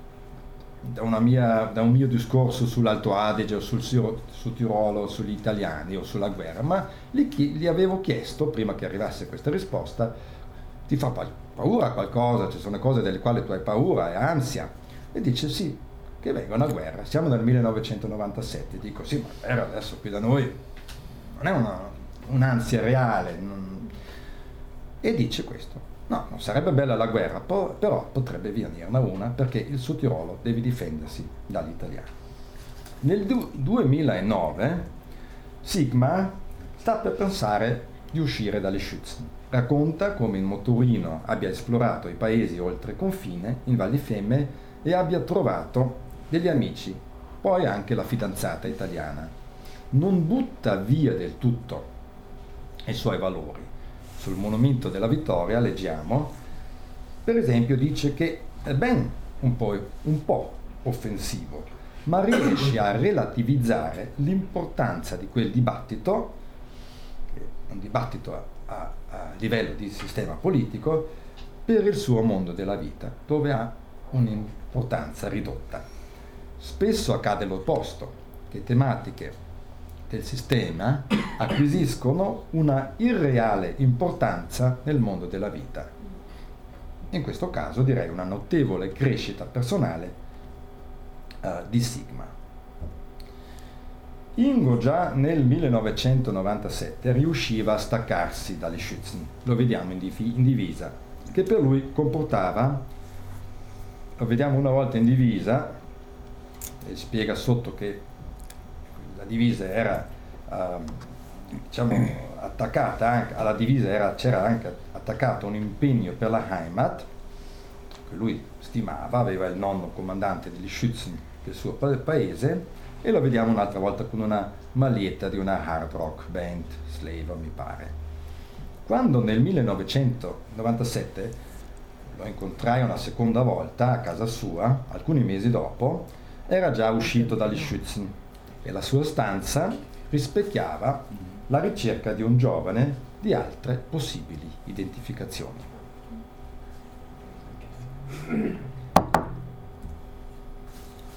mio discorso sull'Alto Adige o sul Tirolo, sugli italiani o sulla guerra, ma gli avevo chiesto, prima che arrivasse questa risposta, ti fa paura qualcosa, ci sono cose delle quali tu hai paura e ansia? E dice sì, che venga una guerra. Siamo nel 1997, dico sì, ma la guerra adesso qui da noi non è un'ansia reale, e dice questo. No, non sarebbe bella la guerra, però potrebbe venirne una perché il Sud Tirolo deve difendersi dagli italiani. Nel 2009 Sigmar sta per pensare di uscire dalle Schützen. Racconta come in motorino abbia esplorato i paesi oltre confine, in Val di Fiemme, e abbia trovato degli amici, poi anche la fidanzata italiana. Non butta via del tutto i suoi valori. Sul monumento della vittoria leggiamo, per esempio, dice che è ben un po' offensivo, ma riesce a relativizzare l'importanza di quel dibattito, un dibattito a livello di sistema politico, per il suo mondo della vita, dove ha un'importanza ridotta. Spesso accade l'opposto, che tematiche del sistema acquisiscono una irreale importanza nel mondo della vita. In questo caso direi una notevole crescita personale di Sigmar. Ingo già nel 1997 riusciva a staccarsi dalle Schützen, lo vediamo in divisa, che per lui comportava, lo vediamo una volta in divisa, e spiega sotto che la divisa era attaccata anche alla divisa, c'era anche attaccato un impegno per la Heimat che lui stimava, aveva il nonno comandante degli Schützen del suo paese, e lo vediamo un'altra volta con una maglietta di una hard rock band slave, mi pare. Quando nel 1997 lo incontrai una seconda volta a casa sua, alcuni mesi dopo, era già uscito dagli Schützen e la sua stanza rispecchiava la ricerca di un giovane di altre possibili identificazioni.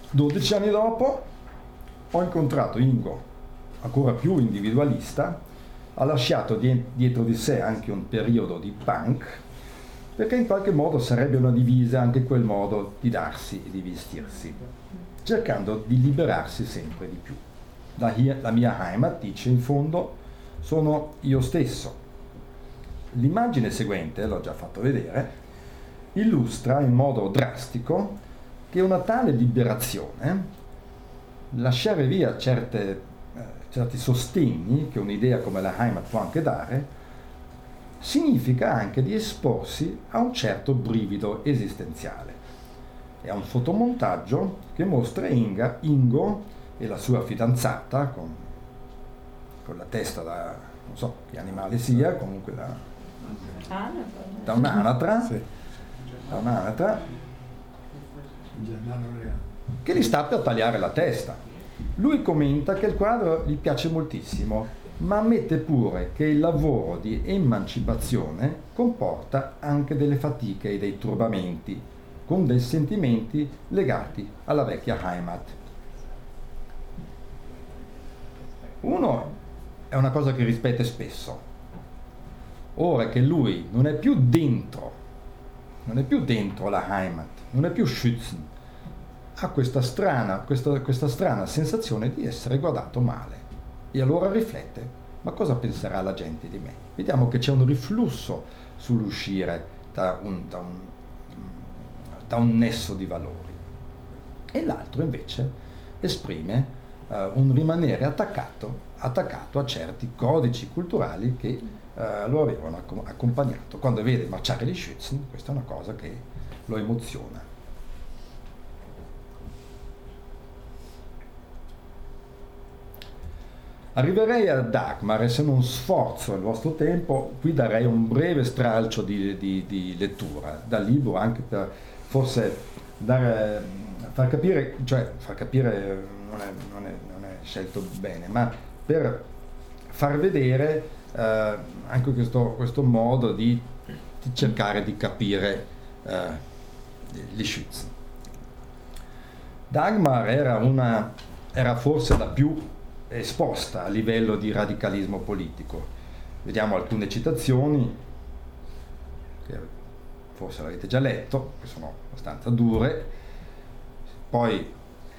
12 anni dopo ho incontrato Ingo, ancora più individualista, ha lasciato dietro di sé anche un periodo di punk, perché in qualche modo sarebbe una divisa anche quel modo di darsi e di vestirsi, cercando di liberarsi sempre di più. La mia Heimat, dice in fondo, sono io stesso. L'immagine seguente, l'ho già fatto vedere, illustra in modo drastico che una tale liberazione, lasciare via certi sostegni che un'idea come la Heimat può anche dare, significa anche di esporsi a un certo brivido esistenziale. È un fotomontaggio che mostra Ingo e la sua fidanzata con la testa da non so che animale sia, comunque da un'anatra, sì. Da un'anatra che gli sta per tagliare la testa. Lui commenta che il quadro gli piace moltissimo, ma ammette pure che il lavoro di emancipazione comporta anche delle fatiche e dei turbamenti, con dei sentimenti legati alla vecchia Heimat. Uno è una cosa che ripete spesso. Ora che lui non è più dentro la Heimat, non è più Schützen, ha questa strana sensazione di essere guardato male. E allora riflette, ma cosa penserà la gente di me? Vediamo che c'è un riflusso sull'uscire da un nesso di valori. E l'altro invece esprime un rimanere attaccato a certi codici culturali che lo avevano accompagnato. Quando vede marciare gli Schützen, questa è una cosa che lo emoziona. Arriverei a Dagmar e se non sforzo il vostro tempo, qui darei un breve stralcio di lettura dal libro, anche per forse far capire non è scelto bene, ma per far vedere anche questo modo di cercare di capire gli Schützen. Dagmar era forse la più esposta a livello di radicalismo politico. Vediamo alcune citazioni che forse l'avete già letto, che sono abbastanza dure. Poi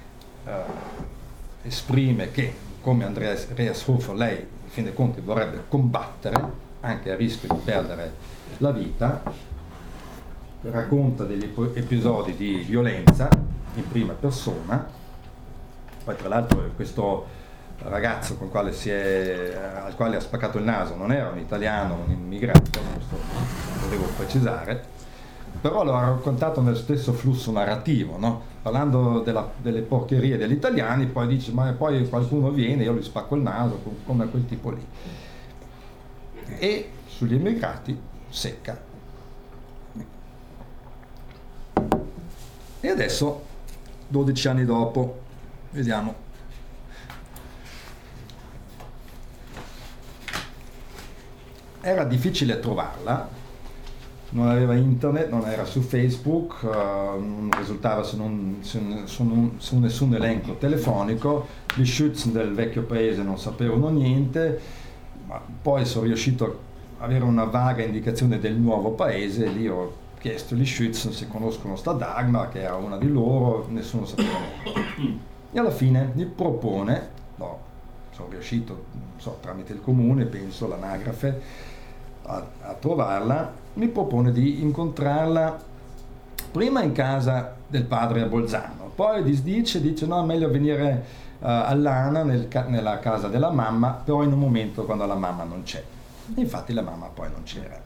esprime che, come Andreas Hofer, lei in fin dei conti vorrebbe combattere anche a rischio di perdere la vita. Racconta degli episodi di violenza in prima persona. Poi tra l'altro questo ragazzo al quale ha spaccato il naso non era un italiano, un immigrato, questo lo devo precisare, però lo ha raccontato nel stesso flusso narrativo, no? Parlando delle porcherie degli italiani, poi dice ma poi qualcuno viene, io gli spacco il naso, come quel tipo lì. E sugli immigrati secca. E adesso 12 anni dopo vediamo. Era difficile trovarla, non aveva internet, non era su Facebook, non risultava su nessun elenco telefonico. Gli Schützen del vecchio paese non sapevano niente, ma poi sono riuscito a avere una vaga indicazione del nuovo paese. Lì ho chiesto agli Schützen se conoscono sta Dagmar, che era una di loro, nessuno sapeva niente. E alla fine gli propone, sono riuscito, non so, tramite il comune, penso, l'anagrafe, a trovarla, mi propone di incontrarla prima in casa del padre a Bolzano, poi dice no, è meglio venire a Lana nella casa della mamma, però in un momento quando la mamma non c'è. E infatti la mamma poi non c'era.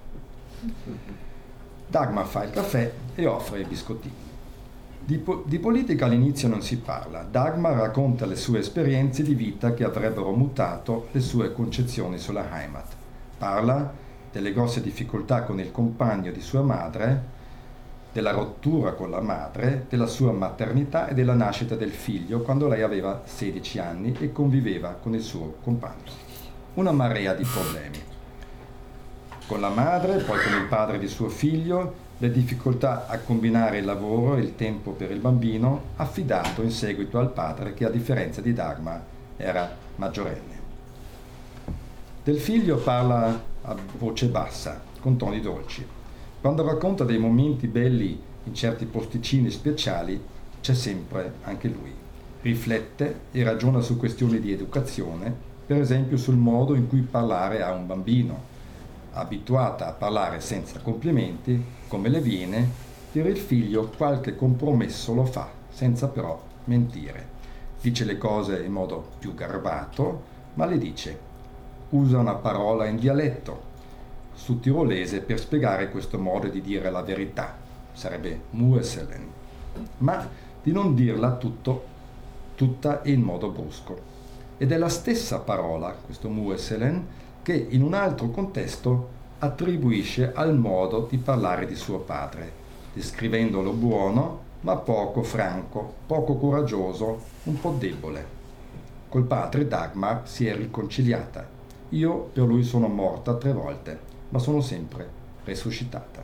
Dagmar fa il caffè e offre i biscottini. Di politica all'inizio non si parla. Dagmar racconta le sue esperienze di vita che avrebbero mutato le sue concezioni sulla Heimat. Parla delle grosse difficoltà con il compagno di sua madre, della rottura con la madre, della sua maternità e della nascita del figlio quando lei aveva 16 anni e conviveva con il suo compagno. Una marea di problemi. Con la madre, poi con il padre di suo figlio, le difficoltà a combinare il lavoro e il tempo per il bambino, affidato in seguito al padre che, a differenza di Dagmar, era maggiorenne. Del figlio parla a voce bassa, con toni dolci. Quando racconta dei momenti belli in certi posticini speciali, c'è sempre anche lui. Riflette e ragiona su questioni di educazione, per esempio sul modo in cui parlare a un bambino. Abituata a parlare senza complimenti, come le viene, per il figlio qualche compromesso lo fa, senza però mentire. Dice le cose in modo più garbato, ma le dice. Usa una parola in dialetto, su tirolese, per spiegare questo modo di dire la verità. Sarebbe mueselen, ma di non dirla tutta in modo brusco. Ed è la stessa parola, questo mueselen, che in un altro contesto attribuisce al modo di parlare di suo padre, descrivendolo buono ma poco franco, poco coraggioso, un po' debole. Col padre Dagmar si è riconciliata. Io per lui sono morta 3 volte, ma sono sempre resuscitata.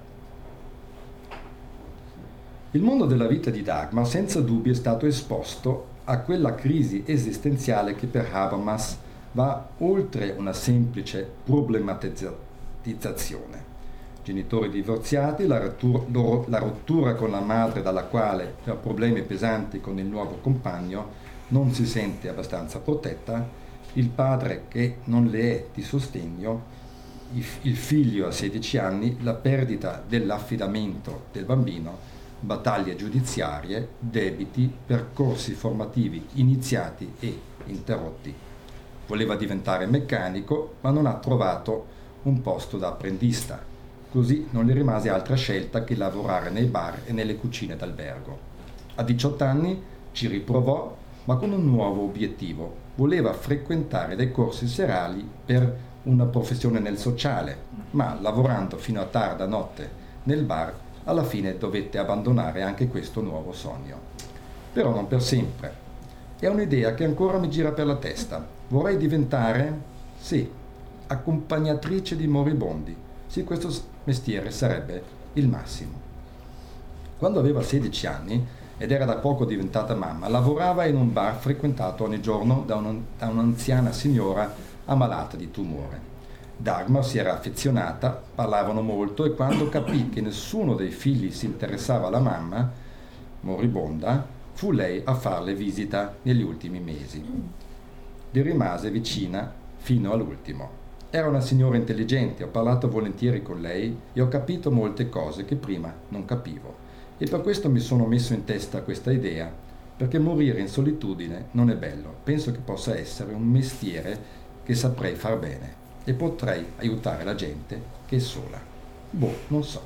Il mondo della vita di Dagmar senza dubbio è stato esposto a quella crisi esistenziale che per Habermas va oltre una semplice problematizzazione. Genitori divorziati, la rottura con la madre dalla quale, per problemi pesanti con il nuovo compagno, non si sente abbastanza protetta, il padre che non le è di sostegno, il figlio a 16 anni, la perdita dell'affidamento del bambino, battaglie giudiziarie, debiti, percorsi formativi iniziati e interrotti. Voleva diventare meccanico, ma non ha trovato un posto da apprendista. Così non le rimase altra scelta che lavorare nei bar e nelle cucine d'albergo. A 18 anni ci riprovò, ma con un nuovo obiettivo. Voleva frequentare dei corsi serali per una professione nel sociale, ma lavorando fino a tarda notte nel bar, alla fine dovette abbandonare anche questo nuovo sogno. Però non per sempre. È un'idea che ancora mi gira per la testa. Vorrei diventare, sì, accompagnatrice di moribondi. Sì, questo mestiere sarebbe il massimo. Quando aveva 16 anni ed era da poco diventata mamma, lavorava in un bar frequentato ogni giorno da un'anziana signora ammalata di tumore. Dagmar si era affezionata, parlavano molto, e quando capì che nessuno dei figli si interessava alla mamma, moribonda, fu lei a farle visita negli ultimi mesi. Le rimase vicina fino all'ultimo. Era una signora intelligente, ho parlato volentieri con lei e ho capito molte cose che prima non capivo. E per questo mi sono messo in testa questa idea, perché morire in solitudine non è bello. Penso che possa essere un mestiere che saprei far bene e potrei aiutare la gente che è sola. Non so.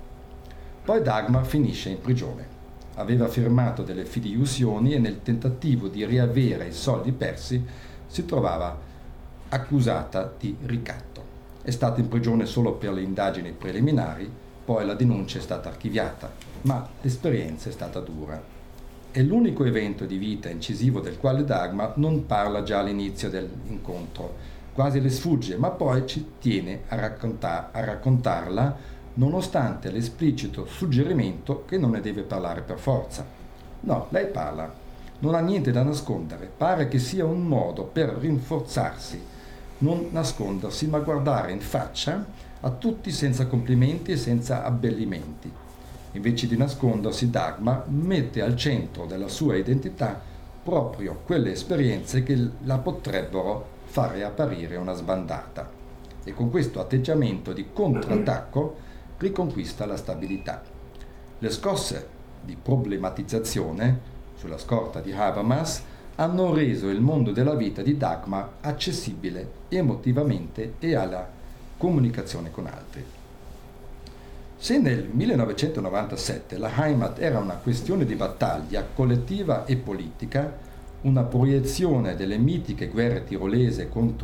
Poi Dagmar finisce in prigione. Aveva firmato delle fideiussioni e nel tentativo di riavere i soldi persi si trovava accusata di ricatto. È stata in prigione solo per le indagini preliminari, poi la denuncia è stata archiviata, ma l'esperienza è stata dura. È l'unico evento di vita incisivo del quale Dagmar non parla già all'inizio dell'incontro, quasi le sfugge, ma poi ci tiene a raccontarla nonostante l'esplicito suggerimento che non ne deve parlare per forza. No, lei parla, non ha niente da nascondere, pare che sia un modo per rinforzarsi, non nascondersi ma guardare in faccia a tutti senza complimenti e senza abbellimenti. Invece di nascondersi, Dagmar mette al centro della sua identità proprio quelle esperienze che la potrebbero fare apparire una sbandata. E con questo atteggiamento di contrattacco riconquista la stabilità. Le scosse di problematizzazione sulla scorta di Habermas hanno reso il mondo della vita di Dagmar accessibile emotivamente e alla comunicazione con altri. Se nel 1997 la Heimat era una questione di battaglia collettiva e politica, una proiezione delle mitiche guerre tirolesi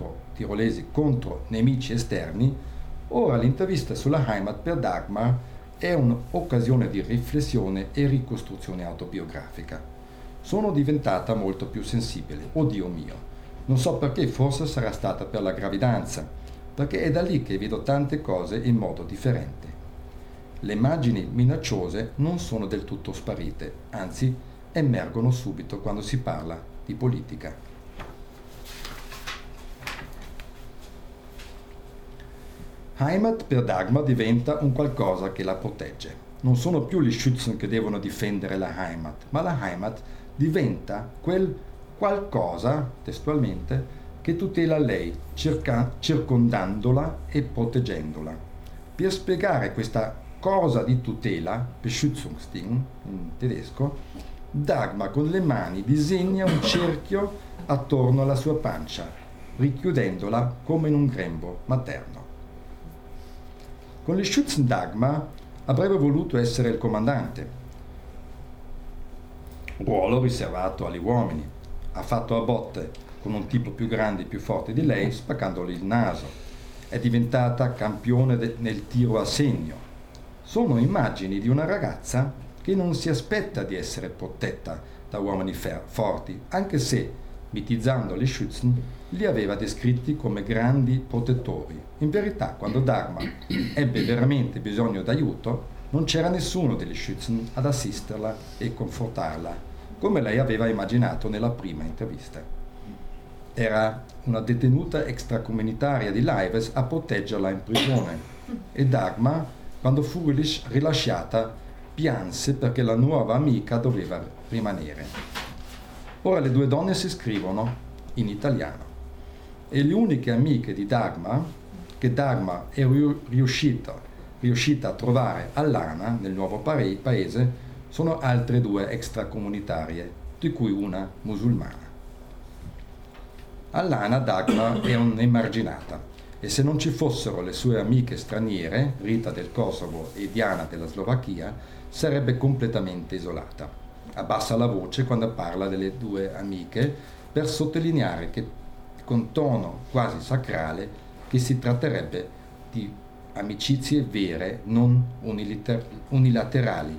contro nemici esterni, ora l'intervista sulla Heimat per Dagmar è un'occasione di riflessione e ricostruzione autobiografica. Sono diventata molto più sensibile, oh Dio mio. Non so perché, forse sarà stata per la gravidanza, perché è da lì che vedo tante cose in modo differente. Le immagini minacciose non sono del tutto sparite, anzi emergono subito quando si parla di politica. Heimat per Dagmar diventa un qualcosa che la protegge. Non sono più gli Schützen che devono difendere la Heimat, ma la Heimat diventa quel qualcosa, testualmente, che tutela lei, circondandola e proteggendola. Per spiegare questa cosa di tutela, Beschützungsding in tedesco, Dagmar con le mani disegna un cerchio attorno alla sua pancia, richiudendola come in un grembo materno. Con gli Schützen Dagmar avrebbe voluto essere il comandante, ruolo riservato agli uomini. Ha fatto a botte con un tipo più grande e più forte di lei, spaccandogli il naso. È diventata campione nel tiro a segno. Sono immagini di una ragazza che non si aspetta di essere protetta da uomini forti, anche se, mitizzando gli Schützen, li aveva descritti come grandi protettori. In verità, quando Dagmar ebbe veramente bisogno d'aiuto, non c'era nessuno degli Schützen ad assisterla e confortarla, come lei aveva immaginato nella prima intervista. Era una detenuta extracomunitaria di Leives a proteggerla in prigione, e Dagmar, quando fu rilasciata, pianse perché la nuova amica doveva rimanere. Ora le due donne si scrivono in italiano e le uniche amiche di Dagmar che Dagmar è riuscita a trovare a Lana, nel nuovo paese, sono altre due extracomunitarie, di cui una musulmana. A Lana Dagmar è un'emarginata e se non ci fossero le sue amiche straniere, Rita del Kosovo e Diana della Slovacchia, sarebbe completamente isolata. Abbassa la voce quando parla delle due amiche per sottolineare che, con tono quasi sacrale, che si tratterebbe di amicizie vere, non unilaterali.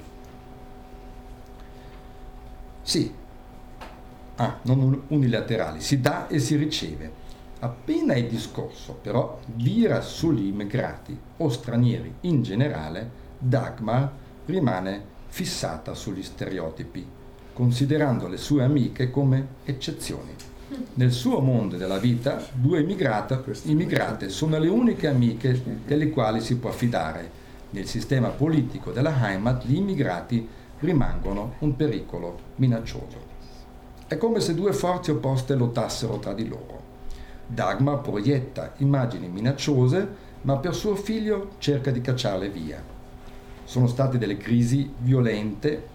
Sì, non unilaterali, si dà e si riceve. Appena il discorso però vira sugli immigrati o stranieri in generale, Dagmar rimane fissata sugli stereotipi, considerando le sue amiche come eccezioni. Nel suo mondo della vita, due immigrate sono le uniche amiche delle quali si può fidare. Nel sistema politico della Heimat gli immigrati rimangono un pericolo minaccioso. È come se due forze opposte lottassero tra di loro. Dagmar proietta immagini minacciose, ma per suo figlio cerca di cacciarle via. Sono state delle crisi violente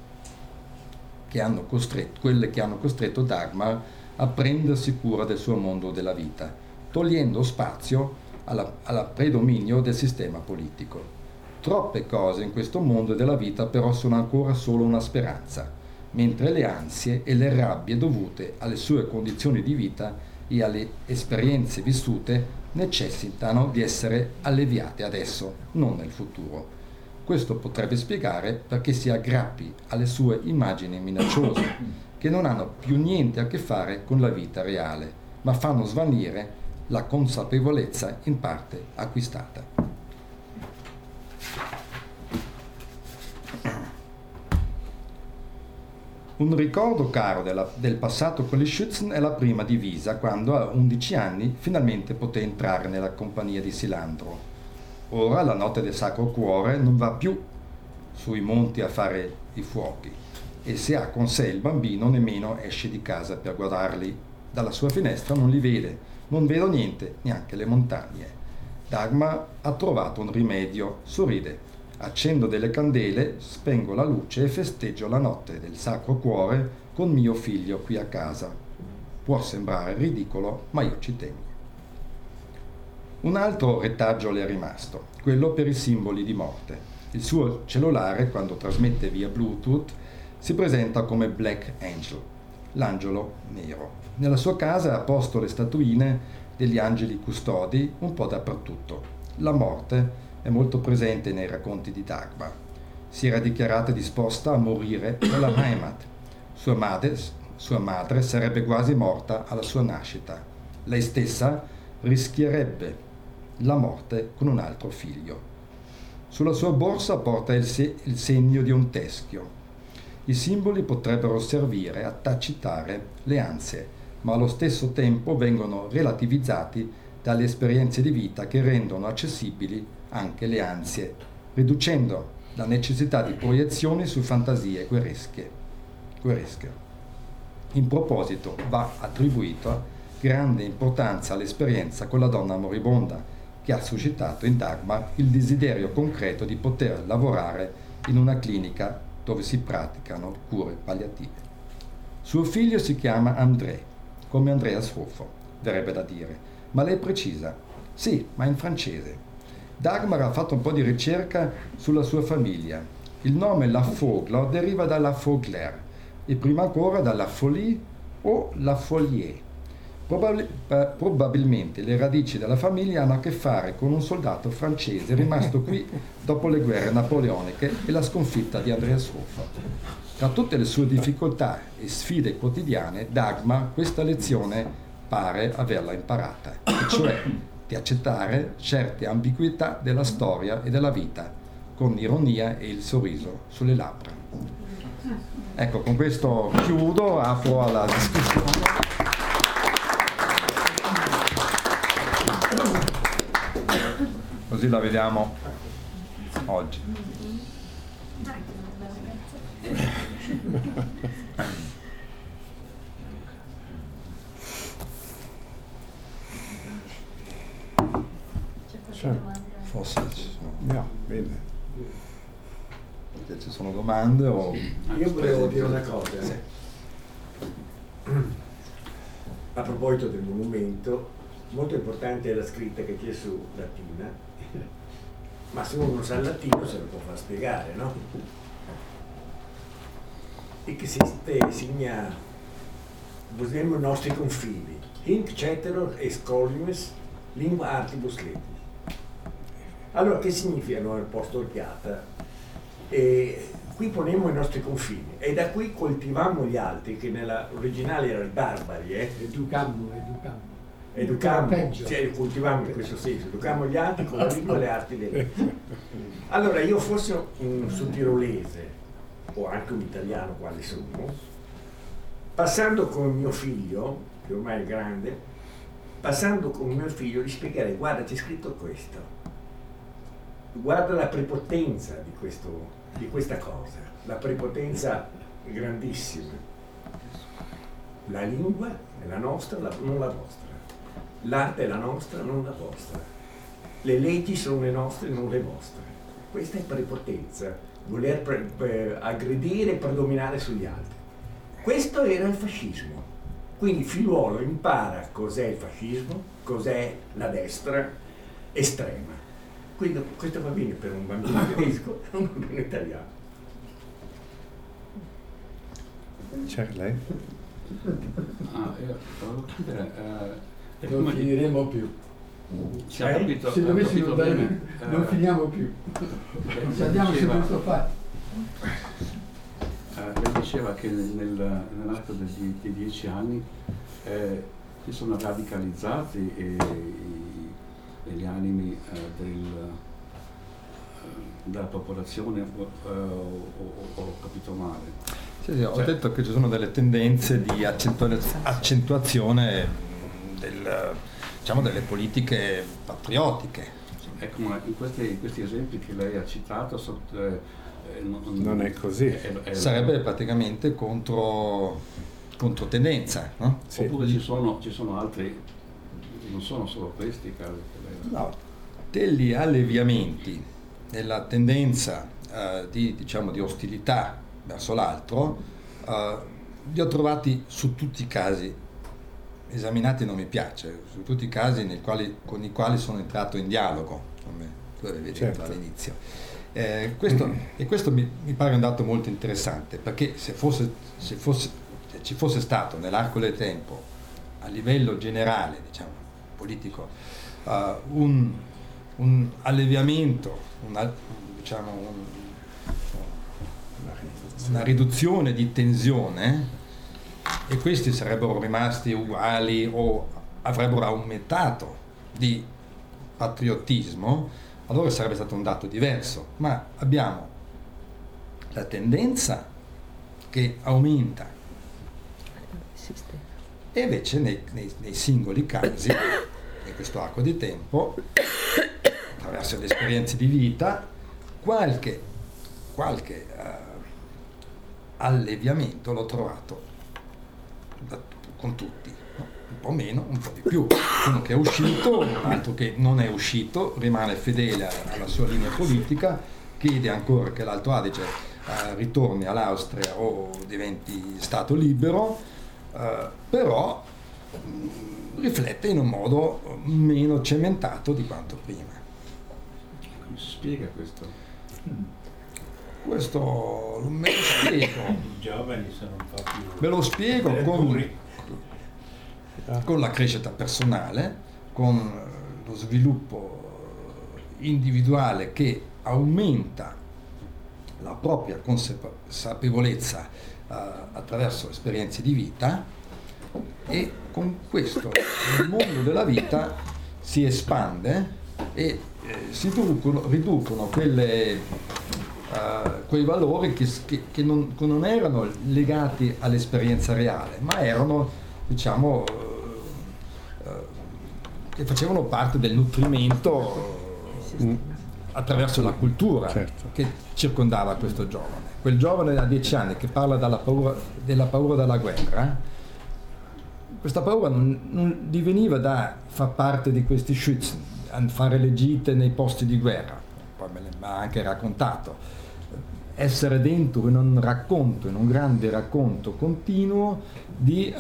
quelle che hanno costretto Dagmar a prendersi cura del suo mondo della vita, togliendo spazio al predominio del sistema politico. Troppe cose in questo mondo della vita però sono ancora solo una speranza, mentre le ansie e le rabbie dovute alle sue condizioni di vita e alle esperienze vissute necessitano di essere alleviate adesso, non nel futuro. Questo potrebbe spiegare perché si aggrappi alle sue immagini minacciose, che non hanno più niente a che fare con la vita reale, ma fanno svanire la consapevolezza in parte acquistata. Un ricordo caro del passato con gli Schützen è la prima divisa, quando a 11 anni finalmente poté entrare nella compagnia di Silandro. Ora la notte del Sacro Cuore non va più sui monti a fare i fuochi e se ha con sé il bambino nemmeno esce di casa per guardarli. Dalla sua finestra non li vede, non vedo niente, neanche le montagne. Dagmar ha trovato un rimedio, sorride. Accendo delle candele, spengo la luce e festeggio la notte del Sacro Cuore con mio figlio qui a casa. Può sembrare ridicolo, ma io ci tengo. Un altro retaggio le è rimasto, quello per i simboli di morte. Il suo cellulare, quando trasmette via Bluetooth, si presenta come Black Angel, l'angelo nero. Nella sua casa ha posto le statuine degli angeli custodi un po' dappertutto. La morte è molto presente nei racconti di Dagmar. Si era dichiarata disposta a morire per la Heimat. Sua madre sarebbe quasi morta alla sua nascita. Lei stessa rischierebbe la morte con un altro figlio. Sulla sua borsa porta il segno di un teschio. I simboli potrebbero servire a tacitare le ansie, ma allo stesso tempo vengono relativizzati dalle esperienze di vita che rendono accessibili anche le ansie, riducendo la necessità di proiezioni su fantasie guerresche. In proposito va attribuita grande importanza all'esperienza con la donna moribonda, che ha suscitato in Dagmar il desiderio concreto di poter lavorare in una clinica dove si praticano cure palliative. Suo figlio si chiama André, come Andreas Ruffo, verrebbe da dire, ma lei precisa: sì, ma in francese. Dagmar ha fatto un po' di ricerca sulla sua famiglia. Il nome La Fogla deriva dalla Fogler e prima ancora dalla Folie o La Folie. Probabilmente le radici della famiglia hanno a che fare con un soldato francese rimasto qui dopo le guerre napoleoniche e la sconfitta di Andreas Ruffo. Tra tutte le sue difficoltà e sfide quotidiane, Dagmar questa lezione pare averla imparata, e cioè di accettare certe ambiguità della storia e della vita, con ironia e il sorriso sulle labbra. Ecco, con questo chiudo, apro alla discussione. Così la vediamo oggi. Forse ci sono.
No, bene.
Perché ci sono domande o...
Io volevo dire una cosa.
Sì.
A proposito del monumento, molto importante è la scritta che c'è su latina, ma se uno non sa il latino se lo può far spiegare, no? E che segna i nostri confini. Hinc ceterum est colimus lingua artibus letis. Allora, che significano al posto il piata? E qui ponemmo i nostri confini e da qui coltivammo gli altri, che nell'originale erano i barbari. Educammo, cioè coltivammo in questo senso, educammo gli altri con la lingua e le arti delle. Allora, io fossi un sudtirolese o anche un italiano quale sono, passando con mio figlio, che ormai è grande, passando con mio figlio gli spiegherei: guarda, c'è scritto questo, guarda la prepotenza di questa cosa, la prepotenza grandissima. La lingua è la nostra, non la vostra. L'arte è la nostra, non la vostra. Le leggi sono le nostre, non le vostre. Questa è prepotenza, voler aggredire e predominare sugli altri. Questo era il fascismo. Quindi Figliuolo impara cos'è il fascismo, cos'è la destra estrema. Quindi questo va bene per un bambino tedesco e un bambino italiano.
C'è lei?
Io volevo chiedere,
non finiremo più.
si è capito,
se dovessimo bene, non finiamo più. Se andiamo su questo fatto.
Lei diceva che nell'arco di 10 anni si sono radicalizzati gli animi della popolazione, ho capito male?
Sì, ho detto che ci sono delle tendenze di accentuazione delle politiche patriottiche.
Ecco, ma in questi esempi che lei ha citato
non è così.
Sarebbe praticamente controtendenza, no?
Sì. Oppure ci sono altri, non sono solo questi casi che lei...
No, degli alleviamenti nella tendenza di ostilità verso l'altro, li ho trovati su tutti i casi esaminati, non mi piace, su tutti i casi con i quali sono entrato in dialogo, come tu avevi detto all'inizio. Questo mi pare un dato molto interessante, perché se ci fosse stato nell'arco del tempo, a livello generale, politico, un alleviamento, una riduzione di tensione, e questi sarebbero rimasti uguali o avrebbero aumentato di patriottismo, allora sarebbe stato un dato diverso, ma abbiamo la tendenza che aumenta e invece nei singoli casi, in questo arco di tempo, attraverso le esperienze di vita, qualche alleviamento l'ho trovato con tutti, no? Un po' meno, un po' di più. Uno che è uscito, un altro che non è uscito, rimane fedele alla sua linea politica, chiede ancora che l'Alto Adige ritorni all'Austria o diventi Stato libero, però riflette in un modo meno cementato di quanto prima.
Come si spiega questo?
Questo me lo spiego.
I giovani sono un po' più...
Me lo spiego con la crescita personale, con lo sviluppo individuale che aumenta la propria consapevolezza attraverso esperienze di vita, e con questo il mondo della vita si espande e si riducono quei valori che non erano legati all'esperienza reale, ma erano, diciamo, che facevano parte del nutrimento attraverso la cultura, certo, che circondava questo giovane. Quel giovane a 10 anni che parla della paura della guerra, questa paura non gli veniva da far parte di questi Schützen, a fare le gite nei posti di guerra, poi me l'ha anche raccontato, essere dentro in un racconto, in un grande racconto continuo di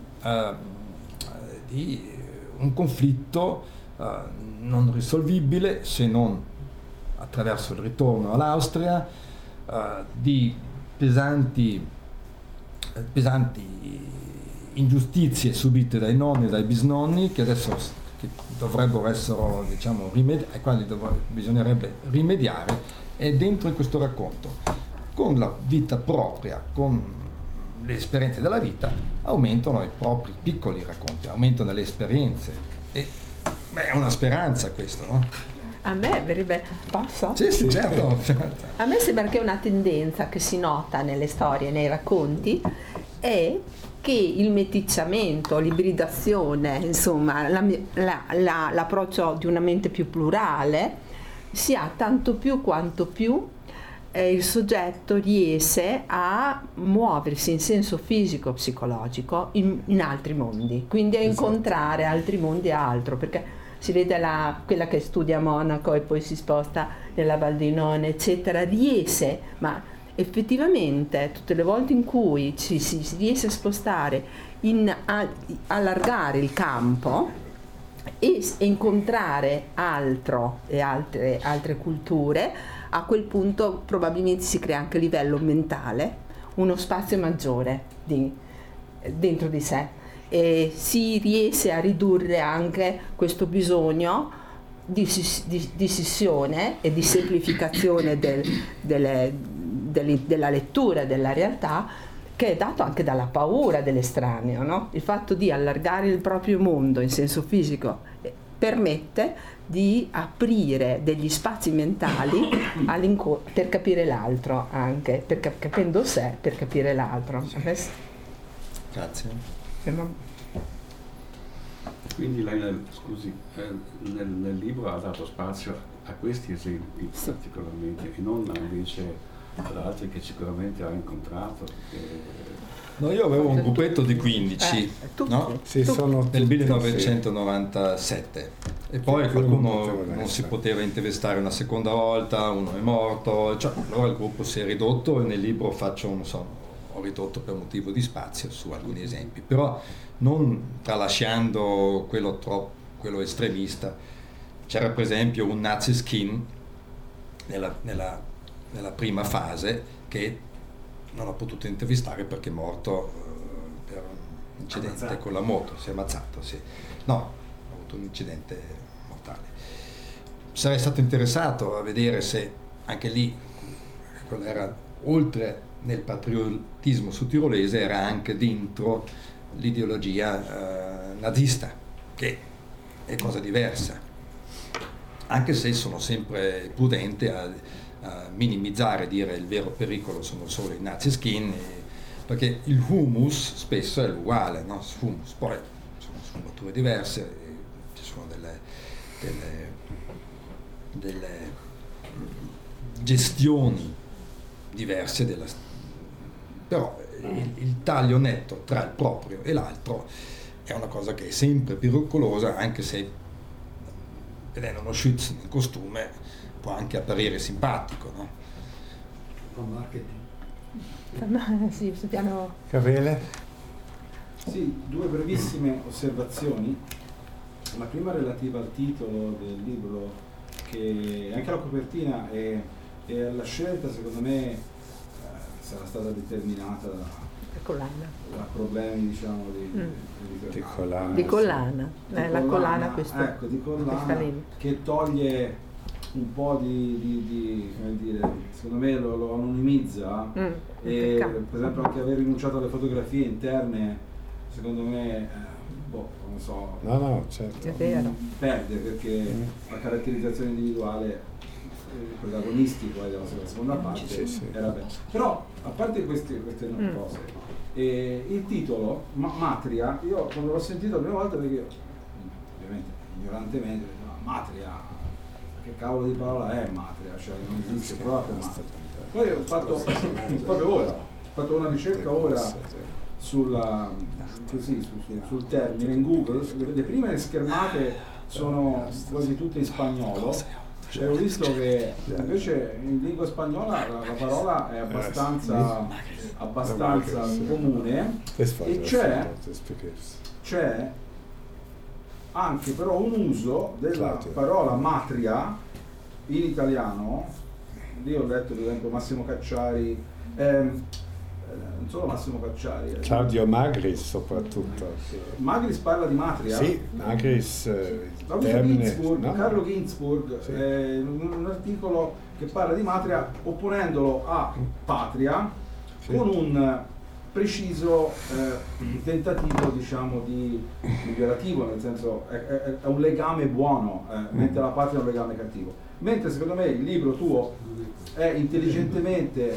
un conflitto non risolvibile se non attraverso il ritorno all'Austria, di pesanti ingiustizie subite dai nonni e dai bisnonni che adesso dovrebbero essere, diciamo, ai quali bisognerebbe rimediare, e dentro in questo racconto, con la vita propria, con le esperienze della vita, aumentano i propri piccoli racconti, aumentano le esperienze, e è una speranza questo, no?
A me verrebbe... Posso?
Sì, certo.
A me sembra che una tendenza che si nota nelle storie, nei racconti, è che il meticciamento, l'ibridazione, insomma, l'approccio di una mente più plurale si ha tanto più quanto più il soggetto riesce a muoversi in senso fisico-psicologico in altri mondi, quindi a incontrare altri mondi e altro, perché si vede quella che studia a Monaco e poi si sposta nella Val di Non, eccetera, riesce, ma effettivamente tutte le volte in cui si riesce a spostare, allargare il campo e incontrare altro e altre culture, a quel punto probabilmente si crea anche a livello mentale uno spazio maggiore dentro di sé, e si riesce a ridurre anche questo bisogno di scissione e di semplificazione della lettura della realtà, che è dato anche dalla paura dell'estraneo, no? Il fatto di allargare il proprio mondo in senso fisico permette di aprire degli spazi mentali per capire l'altro, anche capendo sé per capire l'altro.
Grazie.
Quindi lei nel libro ha dato spazio a questi esempi, sì, particolarmente, e non invece ad altri che sicuramente ha incontrato.
No, io avevo un gruppetto di 15, no?
Sì, sono
nel 1997, e poi qualcuno non si poteva intervistare una seconda volta, uno è morto, allora il gruppo si è ridotto, e nel libro ho ridotto per motivo di spazio su alcuni esempi, però non tralasciando quello estremista. C'era per esempio un Nazi skin nella prima fase che non ho potuto intervistare perché è morto per un incidente con la moto, si è ammazzato, sì. No, ha avuto un incidente mortale. Sarei stato interessato a vedere se anche lì quello era, oltre nel patriottismo sudtirolese, era anche dentro l'ideologia nazista, che è cosa diversa. anche se sono sempre prudente a minimizzare, dire il vero pericolo sono solo i Naziskin, perché il hummus spesso è uguale, no? Hummus. Poi sono sfumature diverse, ci sono delle gestioni diverse però il taglio netto tra il proprio e l'altro è una cosa che è sempre pericolosa, anche se vedendo uno Schütz in costume può anche apparire simpatico, no?
Con marketing.
Sì, sul piano...
Gabriele?
Sì, due brevissime osservazioni. La prima relativa al titolo del libro, che anche la copertina e la scelta secondo me sarà stata determinata da problemi, diciamo,
di collana.
Di collana, la collana, questo,
ecco, di collana che toglie un po' di come dire, secondo me lo anonimizza, e per esempio anche aver rinunciato alle fotografie interne, secondo me non so,
no, certo,
è vero,
perde, perché la caratterizzazione individuale protagonistico della seconda parte era bella. Però a parte queste cose, il titolo Matria, io quando l'ho sentito la prima volta, perché io ovviamente ignorantemente Matria, che cavolo di parola è Matria, cioè non esiste proprio Matria. Poi ho fatto proprio ora, ho fatto una ricerca ora sul termine in Google. Le prime schermate sono quasi tutte in spagnolo, e ho visto che invece in lingua spagnola la parola è abbastanza comune, e c'è anche però un uso della parola matria in italiano. Io ho letto per esempio Massimo Cacciari, non solo Massimo Cacciari,
Claudio Magris soprattutto.
Magris parla di matria?
Sì, Magris,
Carlo Ginzburg, un articolo che parla di matria opponendolo a patria, con un preciso tentativo, diciamo, di migliorativo, nel senso è un legame buono, mentre la patria è un legame cattivo. Mentre secondo me il libro tuo è intelligentemente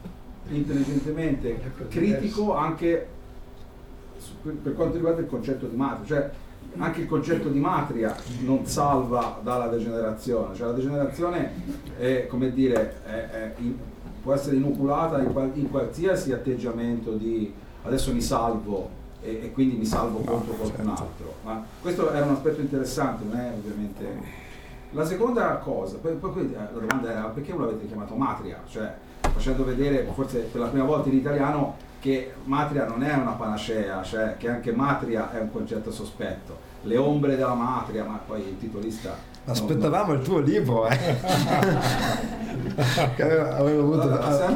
critico anche per quanto riguarda il concetto di matria, cioè anche il concetto di matria non salva dalla degenerazione, cioè la degenerazione è, come dire, può essere inoculata in qualsiasi atteggiamento di adesso mi salvo e quindi mi salvo contro qualcun altro, ma questo era un aspetto interessante, non è ovviamente. La seconda cosa, poi la domanda era perché non l'avete chiamato matria, cioè facendo vedere forse per la prima volta in italiano che matria non è una panacea, cioè che anche matria è un concetto sospetto, le ombre della matria, ma poi il titolista...
Aspettavamo il tuo libro, che avevo avuto...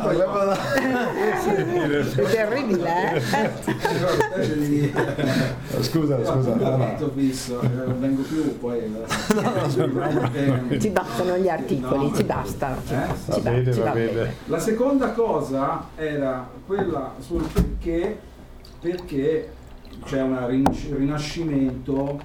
È terribile,
Scusa.
Non vengo più, poi...
Ci bastano gli articoli, ci basta.
Va bene.
La seconda cosa era quella sul perché c'è un rinascimento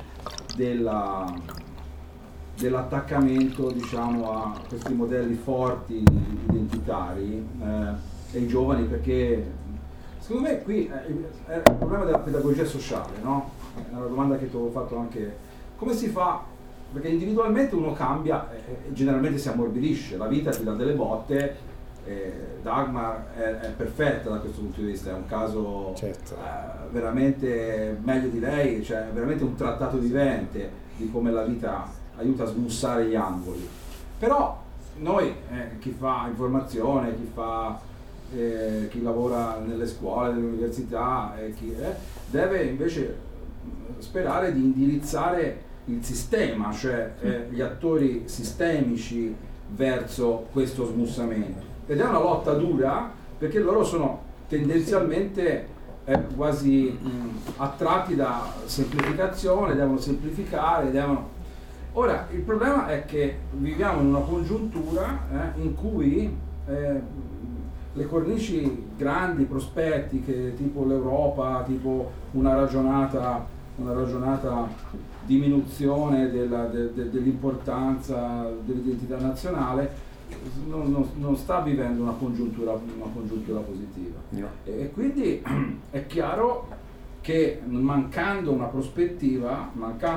dell'attaccamento, diciamo, a questi modelli forti identitari e i giovani, perché secondo me qui è il problema della pedagogia sociale, no? È una domanda che ti avevo fatto anche, come si fa? Perché individualmente uno cambia e generalmente si ammorbidisce, la vita ti dà delle botte. Dagmar è perfetta da questo punto di vista, è un caso veramente meglio di lei, cioè veramente un trattato vivente di come la vita aiuta a smussare gli angoli. Però noi, chi fa informazione, chi lavora nelle scuole, nelle università, deve invece sperare di indirizzare il sistema, cioè gli attori sistemici verso questo smussamento. Ed è una lotta dura, perché loro sono tendenzialmente quasi attratti da semplificazione, devono semplificare, Ora, il problema è che viviamo in una congiuntura in cui le cornici grandi, prospettiche, tipo l'Europa, tipo una ragionata una ragionata diminuzione dell'importanza dell'identità nazionale, non sta vivendo una congiuntura positiva.
No.
E quindi è chiaro che mancando una prospettiva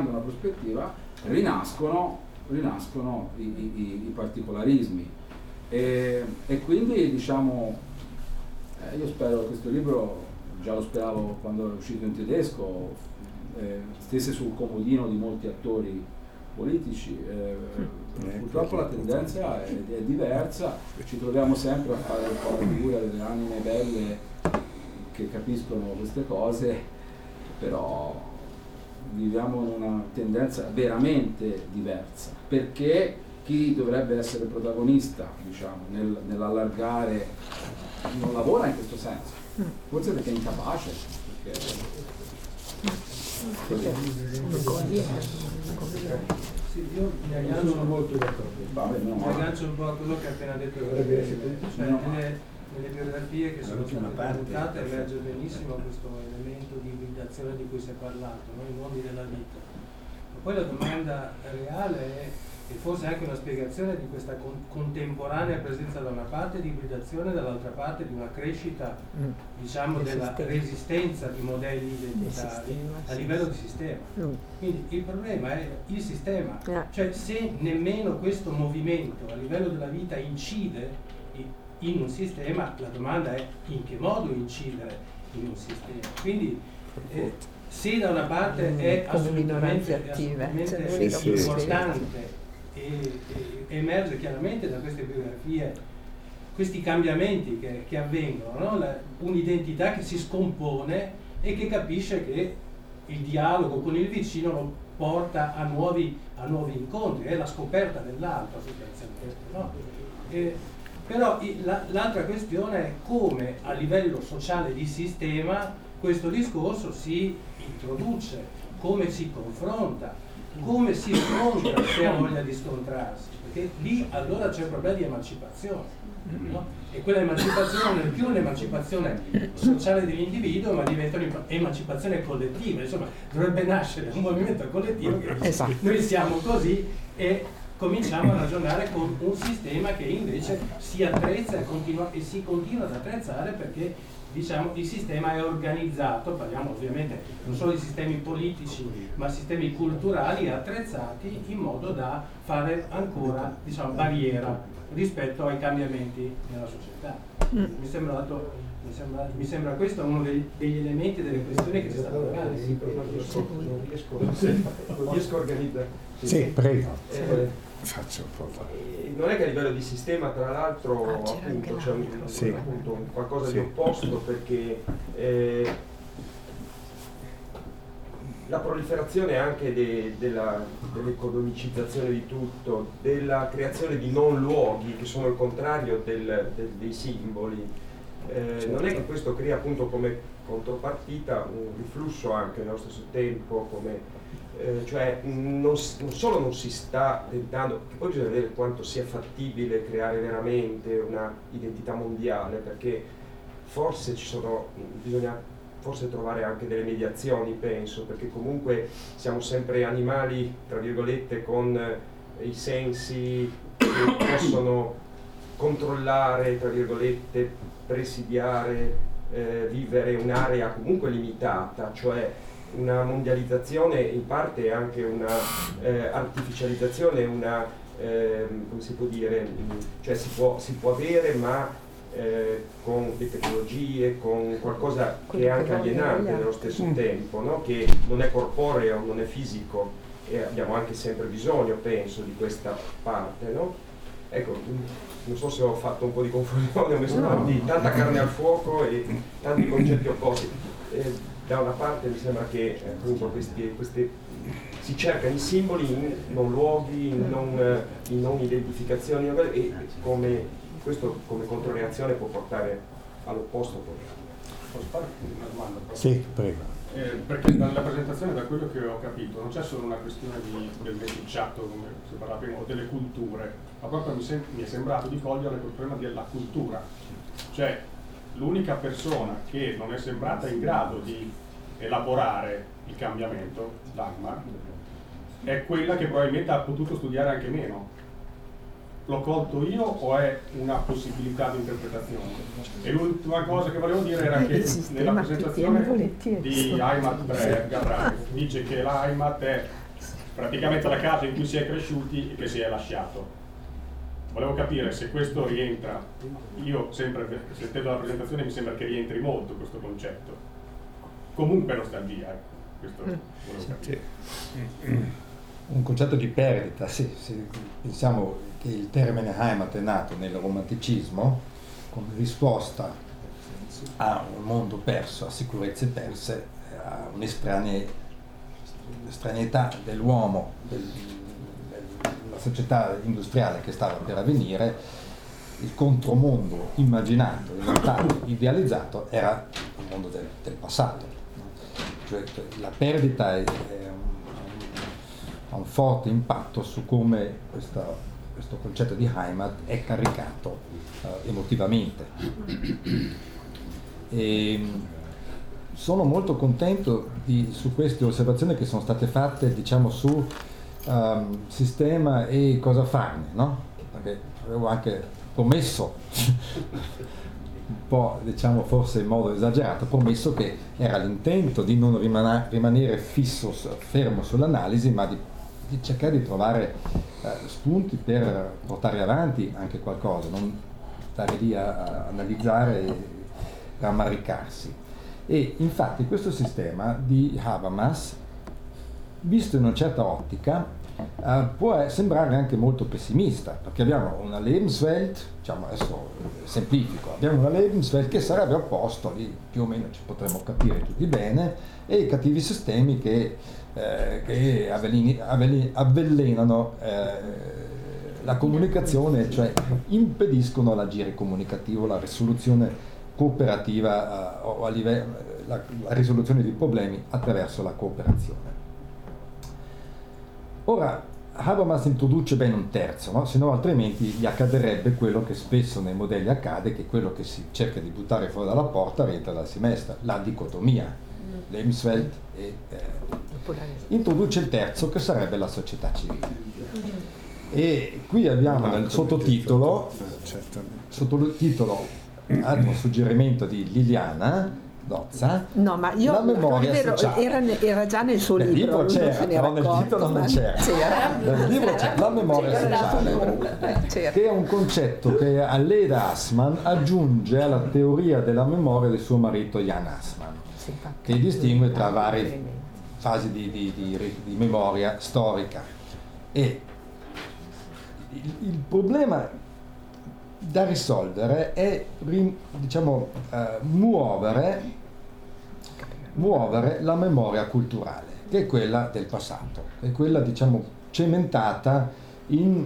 rinascono i particolarismi e quindi diciamo io spero che questo libro, già lo speravo quando è uscito in tedesco, stesse sul comodino di molti attori politici. Purtroppo la tendenza è diversa, ci troviamo sempre a fare un po' la figura delle anime belle che capiscono queste cose, però viviamo in una tendenza veramente diversa, perché chi dovrebbe essere protagonista, diciamo, nell'allargare non lavora in questo senso, forse perché è incapace,
Sì, io mi aggancio molto d'accordo. Mi aggancio un po' a quello che ha appena detto, cioè nelle biografie che sono state pubblicate emerge benissimo questo elemento di ibridazione di cui si è parlato, no? I mondi della vita. Ma poi la domanda reale è, e forse anche una spiegazione di questa contemporanea presenza da una parte di ibridazione e dall'altra parte di una crescita, diciamo, della resistenza di modelli identitari a livello di sistema. Quindi il problema è il sistema, cioè se nemmeno questo movimento a livello della vita incide in un sistema, la domanda è in che modo incidere in un sistema. Quindi se da una parte è assolutamente importante e emerge chiaramente da queste biografie questi cambiamenti che avvengono, no? Un'identità che si scompone e che capisce che il dialogo con il vicino lo porta a nuovi incontri, è la scoperta dell'altro sostanzialmente, no? Però l'altra questione è come a livello sociale di sistema questo discorso si introduce, come si confronta, come si scontra se ha voglia di scontrarsi, perché lì allora c'è un problema di emancipazione, no? E quella emancipazione non è più un'emancipazione sociale dell'individuo, ma diventa un'emancipazione collettiva, insomma dovrebbe nascere un movimento collettivo che noi siamo così e cominciamo a ragionare con un sistema che invece si attrezza e si continua ad attrezzare, perché diciamo il sistema è organizzato, parliamo ovviamente non solo di sistemi politici ma sistemi culturali attrezzati in modo da fare ancora, diciamo, barriera rispetto ai cambiamenti nella società. Mi sembra questo uno degli elementi, delle questioni che si sta parlando.
Non riesco a organizzare.
Sì, prego. Faccio un po'.
Non è che a livello di sistema, tra l'altro, appunto, c'è appunto qualcosa di opposto, perché la proliferazione anche dell'economicizzazione di tutto, della creazione di non luoghi che sono il contrario dei simboli, non è che questo crea appunto come contropartita un riflusso anche nello stesso tempo, come cioè non solo non si sta tentando, che poi bisogna vedere quanto sia fattibile creare veramente una identità mondiale, perché forse bisogna forse trovare anche delle mediazioni, penso, perché comunque siamo sempre animali, tra virgolette, con i sensi che possono controllare, tra virgolette, presidiare, vivere un'area comunque limitata, cioè una mondializzazione in parte anche una artificializzazione, una come si può dire, cioè si può avere ma con le tecnologie, con qualcosa che è anche alienante nello stesso tempo, no? Che non è corporeo, non è fisico, e abbiamo anche sempre bisogno, penso, di questa parte, no? Ecco, non so se ho fatto un po' di confusione, ho messo tanta carne al fuoco e tanti concetti opposti. Da una parte mi sembra che appunto questi si cerca in simboli, in non luoghi, in non identificazioni, e questo come controreazione può portare all'opposto.
Posso fare una domanda?
Sì, prego.
Perché dalla presentazione, da quello che ho capito, non c'è solo una questione del meticciato, come si parlava prima, o delle culture, ma proprio mi è sembrato di cogliere quel problema della cultura. Cioè, l'unica persona che non è sembrata in grado di elaborare il cambiamento, Dagmar, è quella che probabilmente ha potuto studiare anche meno. L'ho colto io o è una possibilità di interpretazione? E l'ultima cosa che volevo dire era che nella presentazione di Heimat Garrard dice che la Heimat è praticamente la casa in cui si è cresciuti e che si è lasciato. Volevo capire se questo rientra. Io sempre, sentendo la presentazione, mi sembra che rientri molto questo concetto. Comunque nostalgia, ecco. Questo volevo capire.
Un concetto di perdita, sì. Pensiamo che il termine Heimat è nato nel romanticismo come risposta a un mondo perso, a sicurezze perse, a un'estraneità dell'uomo, della società industriale che stava per avvenire. Il contromondo immaginato, inventato, idealizzato era il mondo del passato. Cioè, la perdita ha un forte impatto su come questo concetto di Heimat è caricato emotivamente. E sono molto contento su queste osservazioni che sono state fatte, diciamo, su sistema e cosa farne, no? Perché avevo anche promesso un po', diciamo, forse in modo esagerato, promesso che era l'intento di non rimanere fermo sull'analisi, ma di cercare di trovare spunti per portare avanti anche qualcosa, non stare lì a analizzare e rammaricarsi. E infatti questo sistema di Habermas, visto in una certa ottica, può sembrare anche molto pessimista, perché abbiamo una Lebenswelt, diciamo, adesso semplifico, abbiamo una Lebenswelt che sarebbe opposto, lì più o meno ci potremmo capire tutti bene, e i cattivi sistemi che avvelenano la comunicazione, cioè impediscono l'agire comunicativo, la risoluzione cooperativa o la risoluzione di problemi attraverso la cooperazione. Ora, Habermas introduce ben un terzo, no? Se no altrimenti gli accadrebbe quello che spesso nei modelli accade, che quello che si cerca di buttare fuori dalla porta rientra dal semestre, la dicotomia, Lebenswelt e introduce il terzo, che sarebbe la società civile. E qui abbiamo nel sottotitolo altro suggerimento di Liliana Dozza,
no, ma io
la memoria sociale.
Era già nel suo libro,
non c'era, però nel titolo non c'era. Nel libro c'è la memoria sociale, che è un concetto che Leda Assmann aggiunge alla teoria della memoria del suo marito Jan Assmann, che distingue tra varie fasi di memoria storica. E il problema da risolvere è, diciamo, muovere la memoria culturale, che è quella del passato, è quella, diciamo, cementata e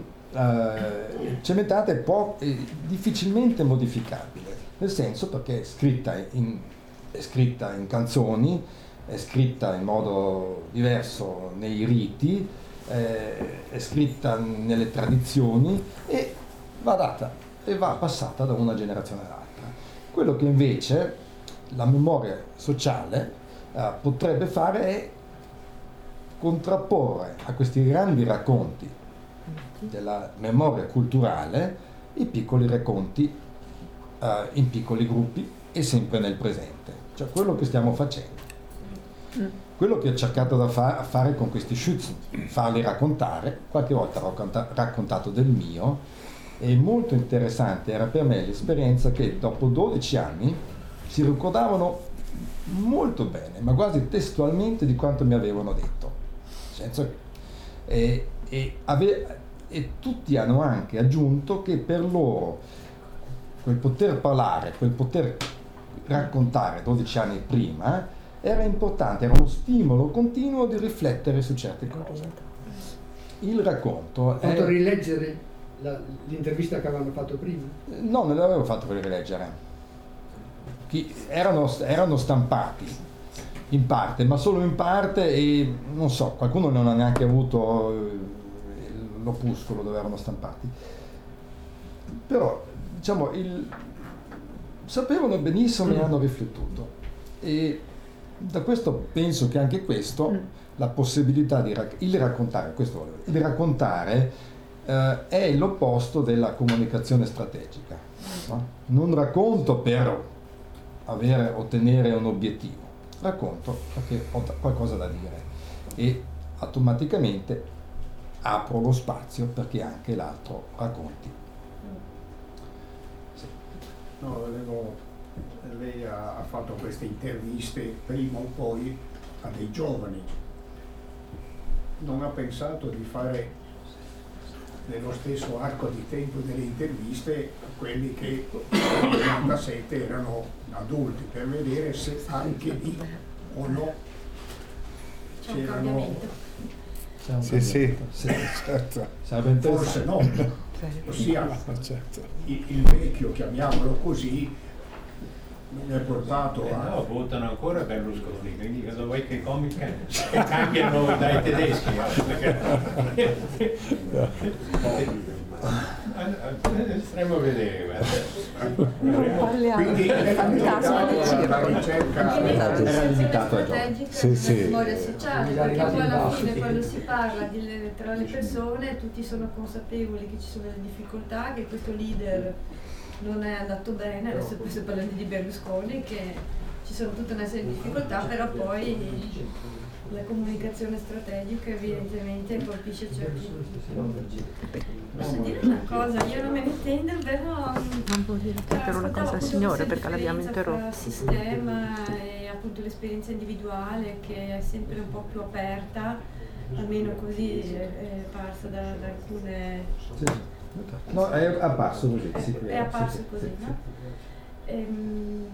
difficilmente modificabile, nel senso perché è scritta in canzoni, è scritta in modo diverso nei riti, è scritta nelle tradizioni e va data e va passata da una generazione all'altra. Quello che invece la memoria sociale potrebbe fare è contrapporre a questi grandi racconti della memoria culturale i piccoli racconti in piccoli gruppi e sempre nel presente, cioè quello che stiamo facendo. Quello che ho cercato da fare con questi Schützen, farli raccontare, qualche volta ho raccontato del mio. E molto interessante era per me l'esperienza che dopo 12 anni si ricordavano molto bene, ma quasi testualmente, di quanto mi avevano detto. E tutti hanno anche aggiunto che per loro quel poter parlare, quel poter raccontare 12 anni prima era importante, era uno stimolo continuo di riflettere su certe cose. Il racconto è...
rileggere l'intervista che avevano fatto prima?
No, non l'avevo fatto per rileggere. Erano stampati in parte, ma solo in parte, e non so, qualcuno non ha neanche avuto l'opuscolo dove erano stampati. Però, diciamo, sapevano benissimo e hanno riflettuto. E Da questo penso che anche questo, la possibilità di raccontare è l'opposto della comunicazione strategica. No? Non racconto per ottenere un obiettivo, racconto perché ho qualcosa da dire e automaticamente apro lo spazio perché anche l'altro racconti.
Sì. No, lei ha fatto queste interviste prima o poi a dei giovani. Non ha pensato di fare nello stesso arco di tempo delle interviste a quelli che nel 97 erano adulti, per vedere se anche lì o no c'erano...
Sì, certo.
Forse no, ossia il vecchio, chiamiamolo così, non è portato a...
No, votano ancora Berlusconi, quindi cosa vuoi che cambiano dai tedeschi? Staremo a vedere, guarda.
Quindi la ricerca
era invitato a memoria sociale, perché poi alla fine quando si parla tra le persone tutti sono consapevoli che ci sono delle difficoltà, che questo leader non è andato bene, adesso sto parlando di Berlusconi, che ci sono tutta una serie di difficoltà, però poi la comunicazione strategica evidentemente colpisce certi. Posso dire una cosa, io non me ne intendo, però
non può dire una cosa al signore perché l'abbiamo interrotto.
Il sistema e appunto l'esperienza individuale che è sempre un po' più aperta, almeno così è parsa da alcune...
No, è apparso così.
È apparso così, no?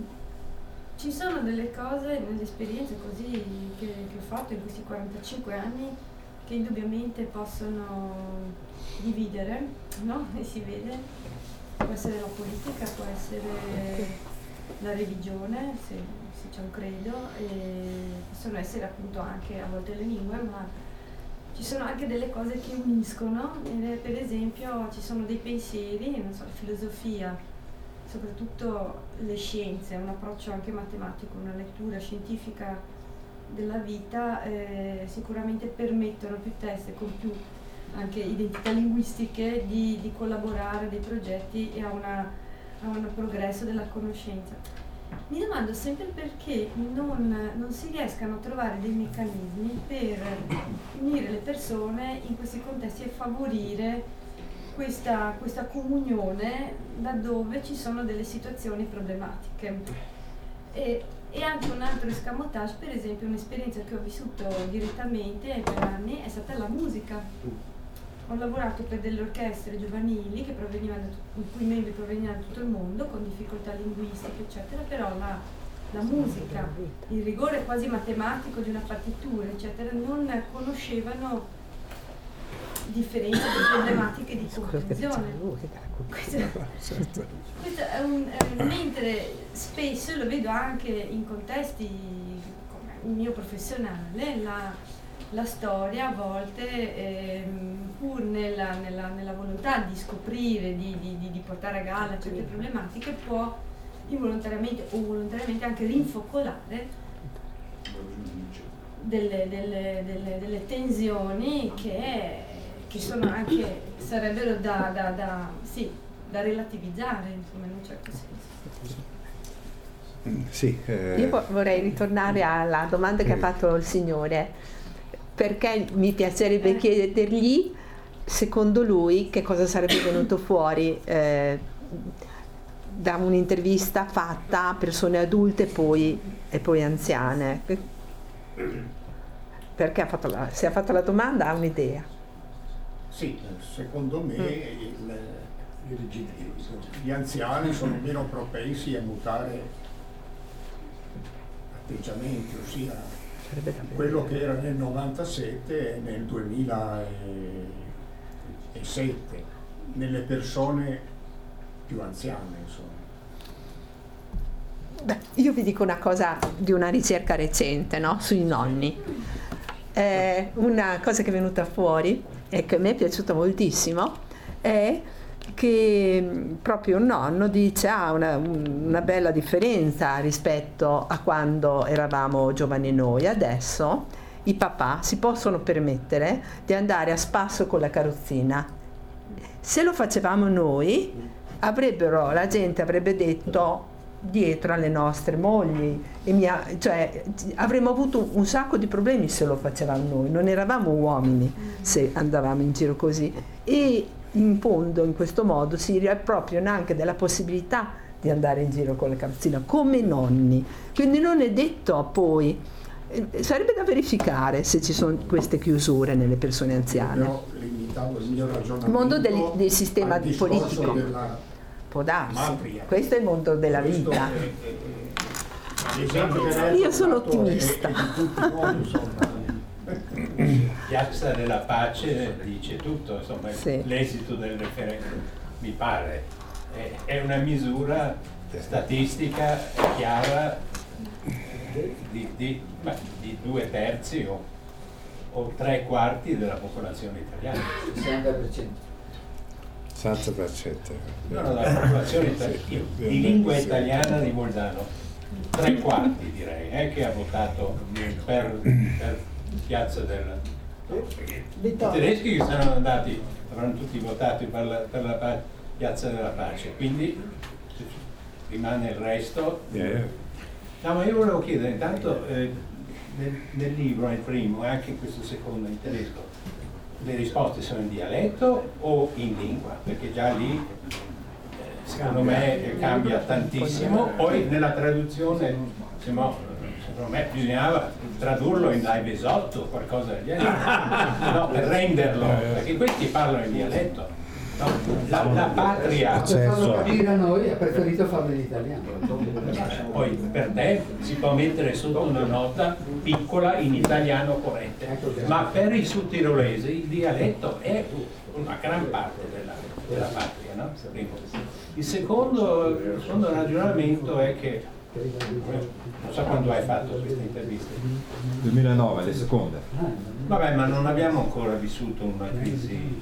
Ci sono delle cose nelle esperienze così che ho fatto in questi 45 anni che indubbiamente possono dividere, no? E si vede, può essere la politica, può essere la religione, se c'è un credo, e possono essere appunto anche a volte le lingue, ma ci sono anche delle cose che uniscono, per esempio ci sono dei pensieri, non so, la filosofia, soprattutto le scienze, un approccio anche matematico, una lettura scientifica della vita, sicuramente permettono più teste con più anche identità linguistiche di collaborare a dei progetti e a un progresso della conoscenza. Mi domando sempre perché non si riescano a trovare dei meccanismi per unire le persone in questi contesti e favorire questa comunione laddove ci sono delle situazioni problematiche. E anche un altro escamotage, per esempio un'esperienza che ho vissuto direttamente per anni è stata la musica. Ho lavorato per delle orchestre giovanili i cui membri provenivano da tutto il mondo con difficoltà linguistiche eccetera, però la musica, il rigore quasi matematico di una partitura eccetera non conoscevano differenze di problematiche di comprensione. Questo è mentre spesso lo vedo anche in contesti come il mio professionale, la storia a volte pur nella volontà di scoprire, di portare a galla certe problematiche, può involontariamente o volontariamente anche rinfocolare delle tensioni che sono anche, sarebbero da relativizzare, insomma, in un certo senso.
Sì,
Io vorrei ritornare alla domanda che ha fatto il signore, perché mi piacerebbe chiedergli, secondo lui, che cosa sarebbe venuto fuori da un'intervista fatta a persone adulte e poi anziane. Perché se ha fatto la domanda ha un'idea.
Sì, secondo me gli anziani sono meno propensi a mutare atteggiamenti, ossia quello che era nel 97 e nel 2007, nelle persone più anziane, insomma.
Beh, io vi dico una cosa di una ricerca recente, no? Sui nonni. Una cosa che è venuta fuori e che a me è piaciuta moltissimo è che proprio un nonno dice una bella differenza rispetto a quando eravamo giovani noi. Adesso i papà si possono permettere di andare a spasso con la carrozzina. Se lo facevamo noi, la gente avrebbe detto dietro alle nostre mogli, cioè avremmo avuto un sacco di problemi se lo facevamo noi, non eravamo uomini se andavamo in giro così, e in fondo in questo modo si riappropriano anche della possibilità di andare in giro con la carrozzina come nonni, quindi non è detto poi, sarebbe da verificare se ci sono queste chiusure nelle persone anziane.
Però limitavo il mio ragionamento
Il mondo del sistema politico può darsi,
Matria.
questo è il mondo della vita. Io sono ottimista.
Piazza della Pace dice tutto, insomma,
sì.
L'esito del referendum, mi pare, è una misura statistica chiara di 2/3 o 3/4 della popolazione italiana.
60%.
60%.
No, della popolazione italiana, di lingua italiana di Bolzano, 3/4 direi, che ha votato per Piazza della... I tedeschi che sono andati, avranno tutti votato per la Piazza della Pace, quindi rimane il resto. No, ma io volevo chiedere, intanto nel libro, nel primo e anche in questo secondo, in tedesco, le risposte sono in dialetto o in lingua? Perché già lì, secondo me, cambia tantissimo. Poi nella traduzione, secondo me bisognava tradurlo in Laibesotto o qualcosa del genere, no, per renderlo, perché questi parlano in dialetto. No, la patria,
per farlo capire a noi, ha preferito farlo in italiano.
Poi per te si può mettere sotto una nota piccola in italiano corrente, ma per i sudtirolesi il dialetto è una gran parte della patria, no? Il secondo ragionamento è che non so quando hai fatto queste interviste.
2009, le seconde.
Vabbè, ma non abbiamo ancora vissuto una crisi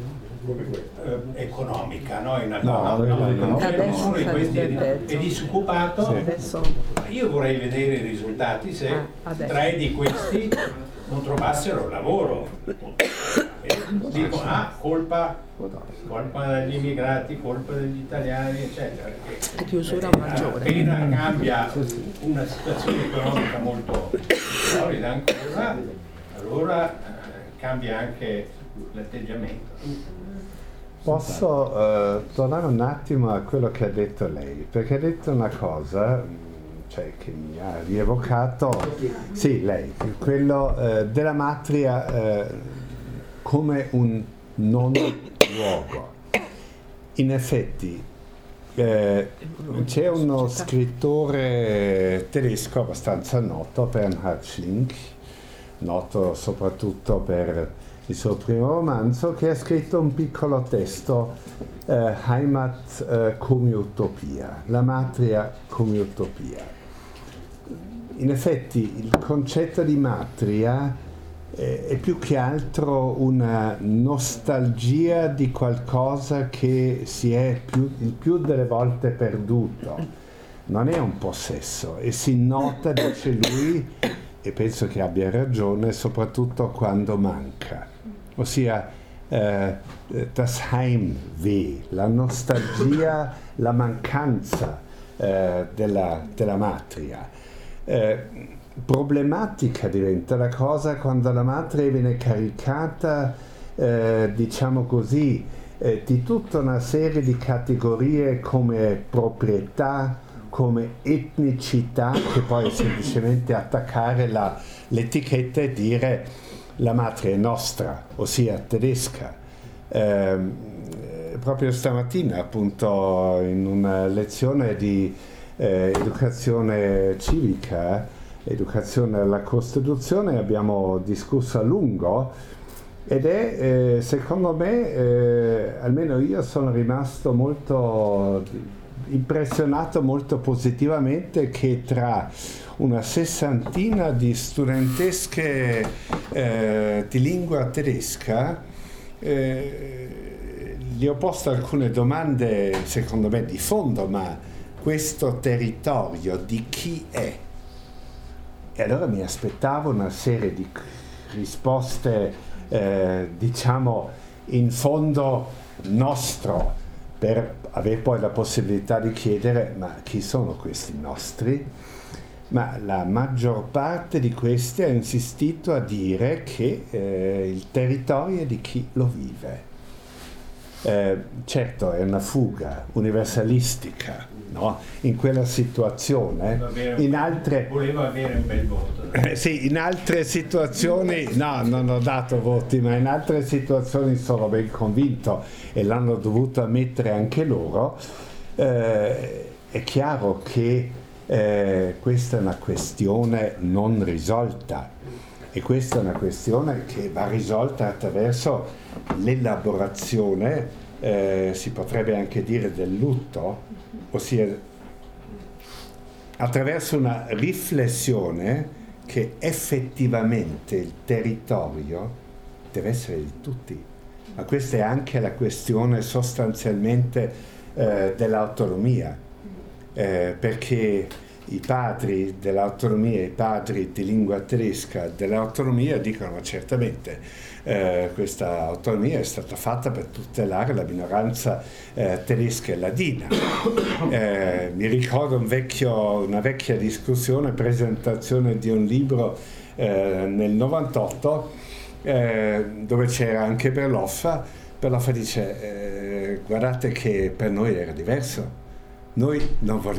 economica, no? Nessuno di questi è disoccupato. Io vorrei vedere i risultati se 3 di questi non trovassero lavoro. Dico, colpa degli immigrati, colpa degli italiani, eccetera.
La chiusura maggiore.
Appena cambia una situazione economica molto solida ancora, allora cambia anche l'atteggiamento.
Posso tornare un attimo a quello che ha detto lei, perché ha detto una cosa, cioè, che mi ha rievocato, sì, lei, quello della matria come un non luogo. In effetti c'è uno scrittore tedesco abbastanza noto, Bernhard Schlink, noto soprattutto per il suo primo romanzo, che ha scritto un piccolo testo, Heimat come utopia, la matria come utopia. In effetti il concetto di matria è più che altro una nostalgia di qualcosa che si è il più delle volte perduto. Non è un possesso e si nota, dice lui, e penso che abbia ragione, soprattutto quando manca. Ossia das Heimweh, la nostalgia, la mancanza della matria. Problematica diventa la cosa quando la matria viene caricata, diciamo così, di tutta una serie di categorie come proprietà, come etnicità, che poi è semplicemente attaccare l'etichetta e dire la matria è nostra, ossia tedesca. Proprio stamattina, appunto, in una lezione di educazione civica, educazione alla Costituzione, abbiamo discusso a lungo ed è, secondo me, almeno io sono rimasto molto impressionato molto positivamente che tra una 60 di studentesche di lingua tedesca gli ho posto alcune domande, secondo me, di fondo, ma questo territorio di chi è? E allora mi aspettavo una serie di risposte, diciamo, in fondo nostro, per avere poi la possibilità di chiedere: ma chi sono questi nostri? Ma la maggior parte di questi ha insistito a dire che il territorio è di chi lo vive. Certo, è una fuga universalistica, no? In quella situazione,
voleva avere un bel voto.
Sì, in altre situazioni, no, non ho dato voti, ma in altre situazioni sono ben convinto, e l'hanno dovuto ammettere anche loro. È chiaro che questa è una questione non risolta, e questa è una questione che va risolta attraverso l'elaborazione, si potrebbe anche dire del lutto, ossia attraverso una riflessione che effettivamente il territorio deve essere di tutti. Ma questa è anche la questione sostanzialmente dell'autonomia, perché i padri dell'autonomia, i padri di lingua tedesca dell'autonomia dicono certamente questa autonomia è stata fatta per tutelare la minoranza tedesca e ladina. Mi ricordo una vecchia discussione, presentazione di un libro nel 98 dove c'era anche Berloffa. Berloffa dice guardate che per noi era diverso. Noi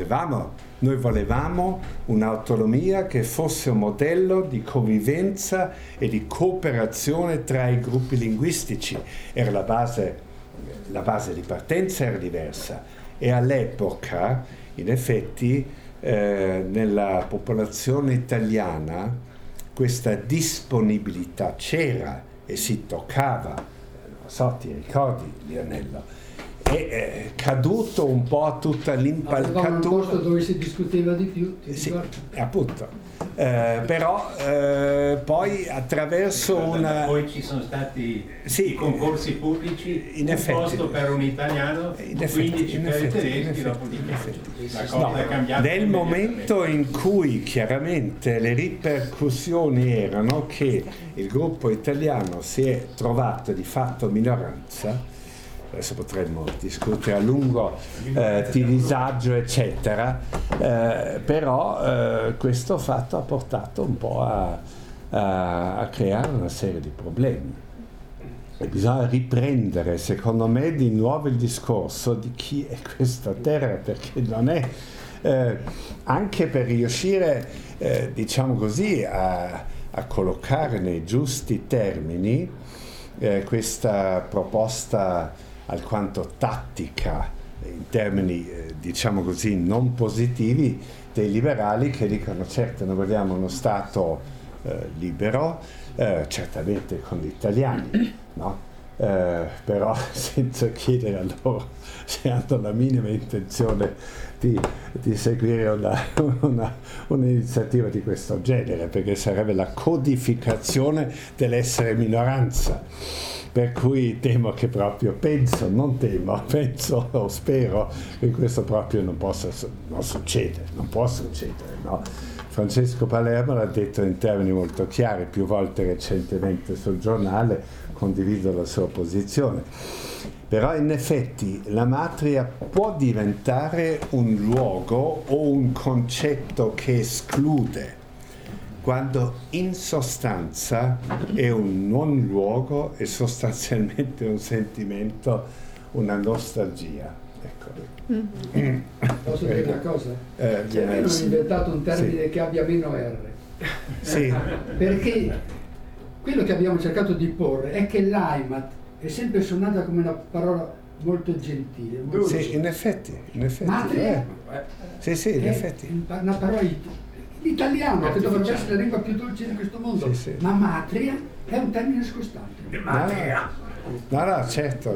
volevamo un'autonomia che fosse un modello di convivenza e di cooperazione tra i gruppi linguistici. Era la base di partenza era diversa, e all'epoca, in effetti, nella popolazione italiana questa disponibilità c'era e si toccava. Non so, ti ricordi, Lionello? È caduto un po' tutta l'impalcatura.
Avevamo un posto dove si discuteva di più,
sì, appunto. Però poi attraverso
poi ci sono stati i concorsi pubblici,
in effetti,
posto per un italiano, 15 per i tedeschi, la cosa è cambiata.
Nel momento in cui chiaramente le ripercussioni erano che il gruppo italiano si è trovato di fatto minoranza, adesso potremmo discutere a lungo di disagio eccetera, però questo fatto ha portato un po' a creare una serie di problemi, e bisogna riprendere secondo me di nuovo il discorso di chi è questa terra, perché non è anche per riuscire diciamo così a collocare nei giusti termini questa proposta alquanto tattica, in termini diciamo così non positivi, dei liberali che dicono certo noi vogliamo uno Stato libero, certamente con gli italiani, no? Però senza chiedere a loro se hanno la minima intenzione di seguire un'iniziativa di questo genere, perché sarebbe la codificazione dell'essere minoranza. Per cui temo che proprio, penso o spero che questo proprio non può succedere, no? Francesco Palermo l'ha detto in termini molto chiari più volte recentemente sul giornale, condivido la sua posizione. Però in effetti la matria può diventare un luogo o un concetto che esclude, quando in sostanza è un non luogo e sostanzialmente un sentimento, una nostalgia. Ecco.
Posso dire una cosa? Hanno inventato un termine che abbia meno R.
Sì.
Perché quello che abbiamo cercato di porre è che l'Heimat è sempre suonata come una parola molto gentile. Molto
sì, in effetti.
Matria
sì, in effetti.
Una parola l'italiano, che dovrebbe essere la lingua più dolce di questo mondo, ma matria è un termine scostante. Matria.
No, certo.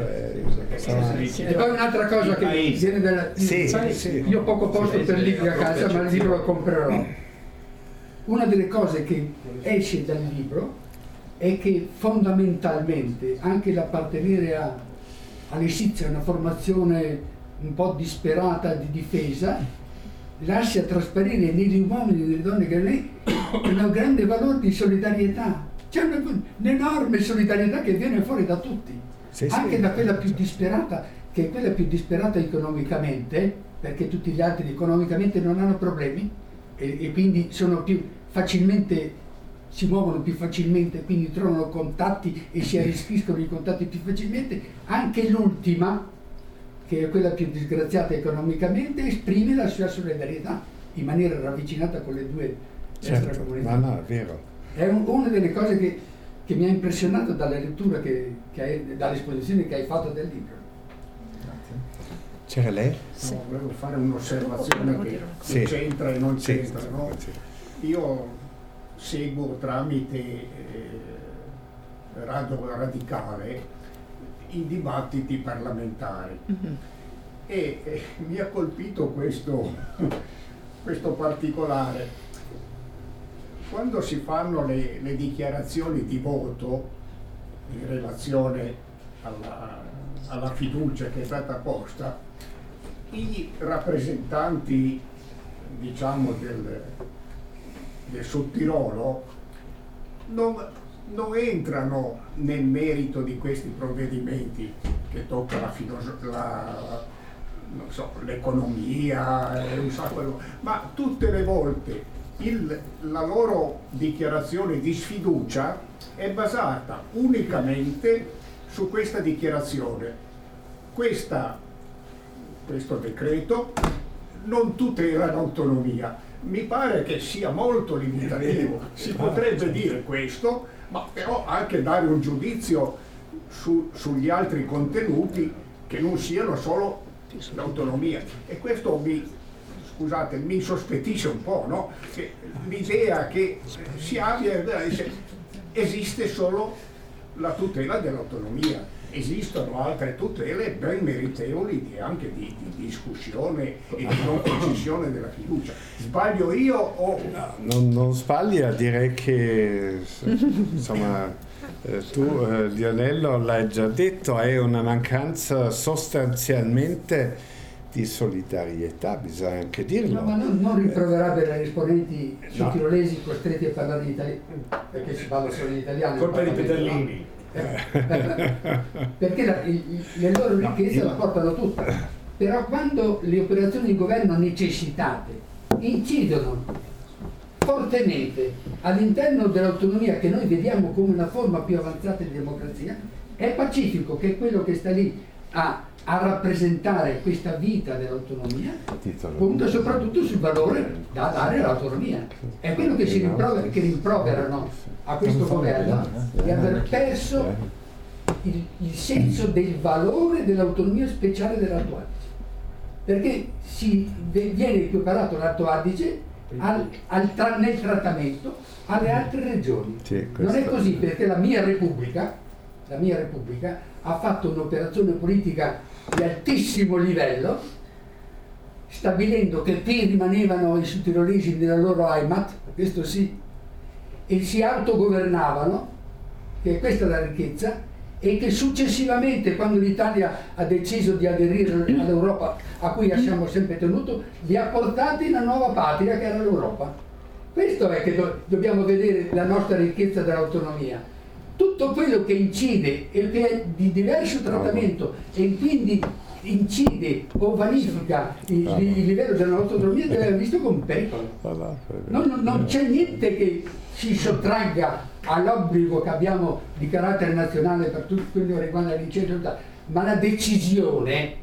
E poi un'altra cosa che viene dalla...
Sì.
Io ho poco posto per libri a casa, ma il libro lo comprerò. Una delle cose che esce dal libro è che fondamentalmente anche l'appartenere all'esizia una formazione un po' disperata di difesa, lascia trasparire negli uomini e nelle donne che lei un grande valore di solidarietà. C'è un'enorme solidarietà che viene fuori da tutti, anche da quella più disperata, che è quella più disperata economicamente, perché tutti gli altri economicamente non hanno problemi e quindi sono più facilmente, si muovono più facilmente, quindi trovano contatti e si arricchiscono i contatti più facilmente. Anche l'ultima, che è quella più disgraziata economicamente, esprime la sua solidarietà in maniera ravvicinata con le due extracomunità.
No, è vero.
È una delle cose che mi ha impressionato dalla lettura dall'esposizione che hai fatto del libro.
C'era lei?
No, volevo fare un'osservazione che c'entra e non c'entra. No? Io seguo tramite Radio Radicale i dibattiti parlamentari e mi ha colpito questo particolare. Quando si fanno le dichiarazioni di voto in relazione alla fiducia che è stata posta, i rappresentanti, diciamo, del Sudtirolo non entrano nel merito di questi provvedimenti che tocca l'economia, ma tutte le volte la loro dichiarazione di sfiducia è basata unicamente su questa dichiarazione. Questo decreto non tutela l'autonomia. Mi pare che sia molto limitativo. Si potrebbe dire questo, ma però anche dare un giudizio sugli altri contenuti che non siano solo l'autonomia. E questo mi sospettisce un po', no? Che l'idea che si abbia, esiste solo la tutela dell'autonomia. Esistono altre tutele ben meritevoli anche di discussione e di non concessione della fiducia. Sbaglio io o...
No, non sbaglia, direi che insomma tu Lionello l'hai già detto, è una mancanza sostanzialmente di solidarietà, bisogna anche dirlo.
No, ma non rimproverare gli esponenti sudtirolesi costretti a parlare in italiano, perché si parla solo in italiano.
Colpa di Peterlini.
Perché le loro ricchezze la portano tutte, però quando le operazioni di governo necessitate incidono fortemente all'interno dell'autonomia, che noi vediamo come una forma più avanzata di democrazia, è Pacifico, che è quello che sta lì a rappresentare questa vita dell'autonomia, punta soprattutto sul valore da dare all'autonomia. È quello che rimproverano a questo governo di aver perso il senso del valore dell'autonomia speciale dell'Alto Adige, perché viene equiparato l'Alto Adige nel trattamento alle altre regioni. Non è così, perché la mia Repubblica ha fatto un'operazione politica di altissimo livello, stabilendo che qui rimanevano i sudtirolesi nella loro Heimat, questo sì, e si autogovernavano, che questa è la ricchezza, e che successivamente, quando l'Italia ha deciso di aderire all'Europa, a cui siamo sempre tenuto, li ha portati in una nuova patria che era l'Europa. Questo è che dobbiamo vedere la nostra ricchezza dell'autonomia. Tutto quello che incide e che è di diverso trattamento e quindi incide o vanifica il livello della nostra autonomia deve essere visto come un pericolo. Non c'è niente che ci sottragga all'obbligo che abbiamo di carattere nazionale per tutto quello che riguarda l'incendio, ma la decisione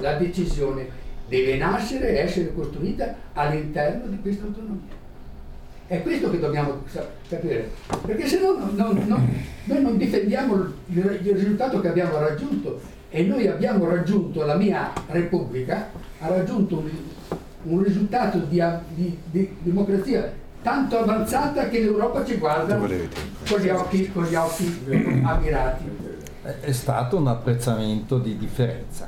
deve nascere e essere costruita all'interno di questa autonomia. È questo che dobbiamo capire, perché se no noi non difendiamo il risultato che abbiamo raggiunto, e noi abbiamo raggiunto, la mia Repubblica ha raggiunto un risultato di democrazia tanto avanzata che l'Europa ci guarda con gli occhi ammirati.
È stato un apprezzamento di differenza.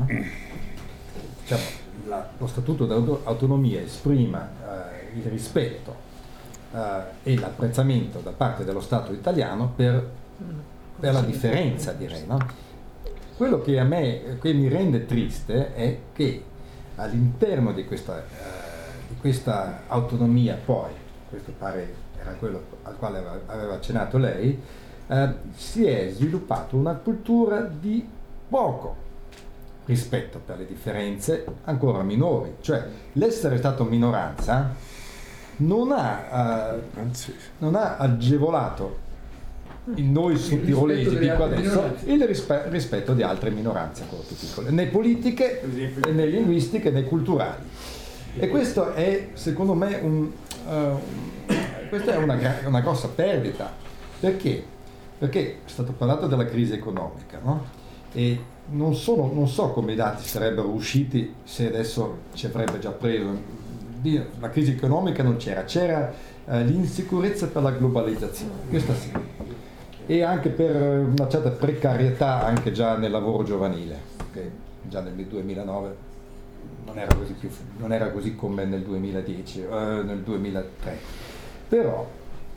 Diciamo, lo Statuto d'autonomia esprima il rispetto e l'apprezzamento da parte dello Stato italiano per la differenza, direi, no? quello che a me che mi rende triste è che all'interno di questa autonomia, poi, questo pare era quello al quale aveva accennato lei, si è sviluppato una cultura di poco rispetto per le differenze ancora minori, cioè l'essere stato minoranza non ha agevolato noi sudtirolesi, dico adesso, il rispetto di altre minoranze ancora più piccole, né politiche, né linguistiche, né culturali. E questo è, secondo me, questa è una grossa perdita. Perché? Perché è stato parlato della crisi economica, no? E non so come i dati sarebbero usciti se adesso ci avrebbe già preso. La crisi economica non c'era l'insicurezza per la globalizzazione, questa sì, e anche per una certa precarietà anche già nel lavoro giovanile, che già nel 2009 non era così come nel 2010, nel 2003. Però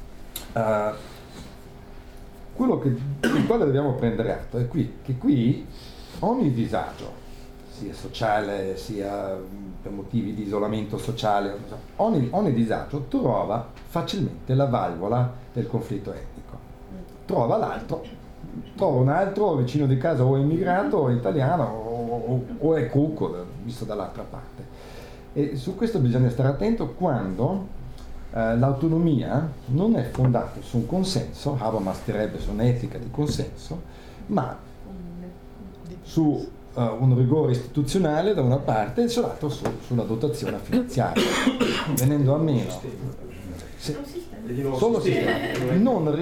quello del quale dobbiamo prendere atto è che qui ogni disagio, sia sociale, sia per motivi di isolamento sociale, ogni disagio trova facilmente la valvola del conflitto etnico. Trova un altro vicino di casa, o è immigrato, o è italiano, o è cucco, visto dall'altra parte. E su questo bisogna stare attento quando l'autonomia non è fondata su un consenso, Habermas direbbe su un'etica di consenso, ma su un rigore istituzionale da una parte e dall'altro sulla dotazione finanziaria, venendo a meno solo sistema non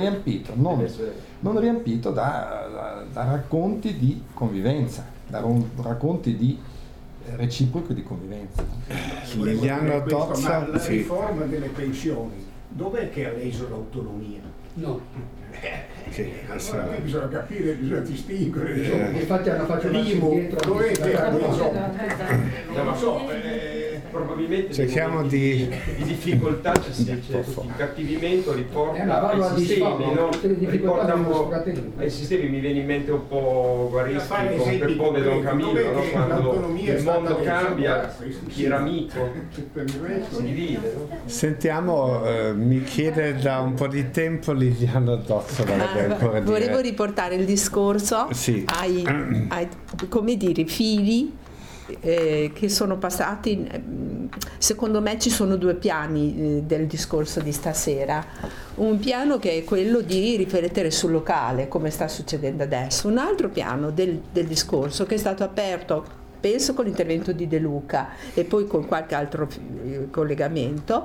riempito da racconti di convivenza, da racconti di reciproco di convivenza.
Liliana Dozza,
la riforma delle pensioni, dov'è che ha leso l'autonomia?
No.
Allora qui bisogna capire, bisogna distinguere.
Infatti hanno fatto
dov'è che ha leso?
Non lo so, probabilmente
cerchiamo di
difficoltà c'è questo incattivimento riporta ai sistemi, no? Riporta un po' ai sistemi. Mi viene in mente un po' Guareschi con Peppone Don Camillo, no? Quando il mondo cambia, chi era amico si divide, no?
Sentiamo, mi chiede da un po' di tempo Liliana Dozza ancora
volevo
dire.
riportare il discorso ai come dire, fili che sono passati. Secondo me ci sono due piani del discorso di stasera. Un piano che è quello di riflettere sul locale, come sta succedendo adesso. Un altro piano del discorso che è stato aperto, penso, con l'intervento di De Luca e poi con qualche altro collegamento,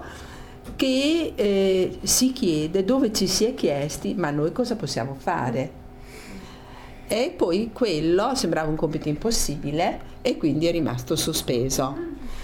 che si chiede, dove ci si è chiesti, ma noi cosa possiamo fare? E poi quello sembrava un compito impossibile e quindi è rimasto sospeso.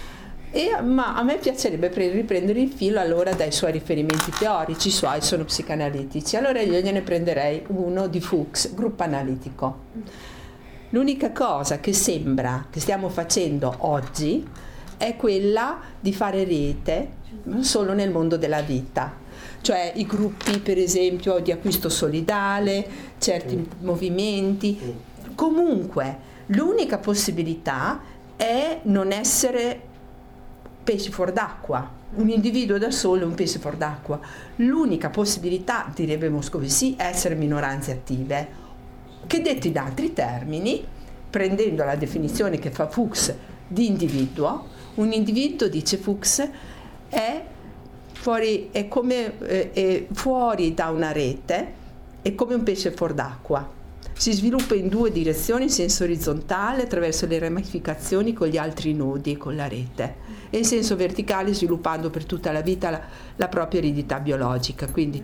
Ma a me piacerebbe riprendere il filo allora dai suoi riferimenti teorici, i suoi sono psicanalitici. Allora io gliene prenderei uno di Fuchs, gruppo analitico. L'unica cosa che sembra che stiamo facendo oggi è quella di fare rete solo nel mondo della vita. Cioè i gruppi, per esempio, di acquisto solidale, certi movimenti. Comunque, l'unica possibilità è non essere pesci fuor d'acqua. Un individuo da solo è un pesce fuor d'acqua. L'unica possibilità, direbbe Moscovici, è essere minoranze attive. Che detto in altri termini, prendendo la definizione che fa Fuchs di individuo, un individuo, dice Fuchs, è fuori da una rete, è come un pesce fuor d'acqua. Si sviluppa in due direzioni, in senso orizzontale attraverso le ramificazioni con gli altri nodi, con la rete, e in senso verticale sviluppando per tutta la vita la propria eredità biologica. Quindi,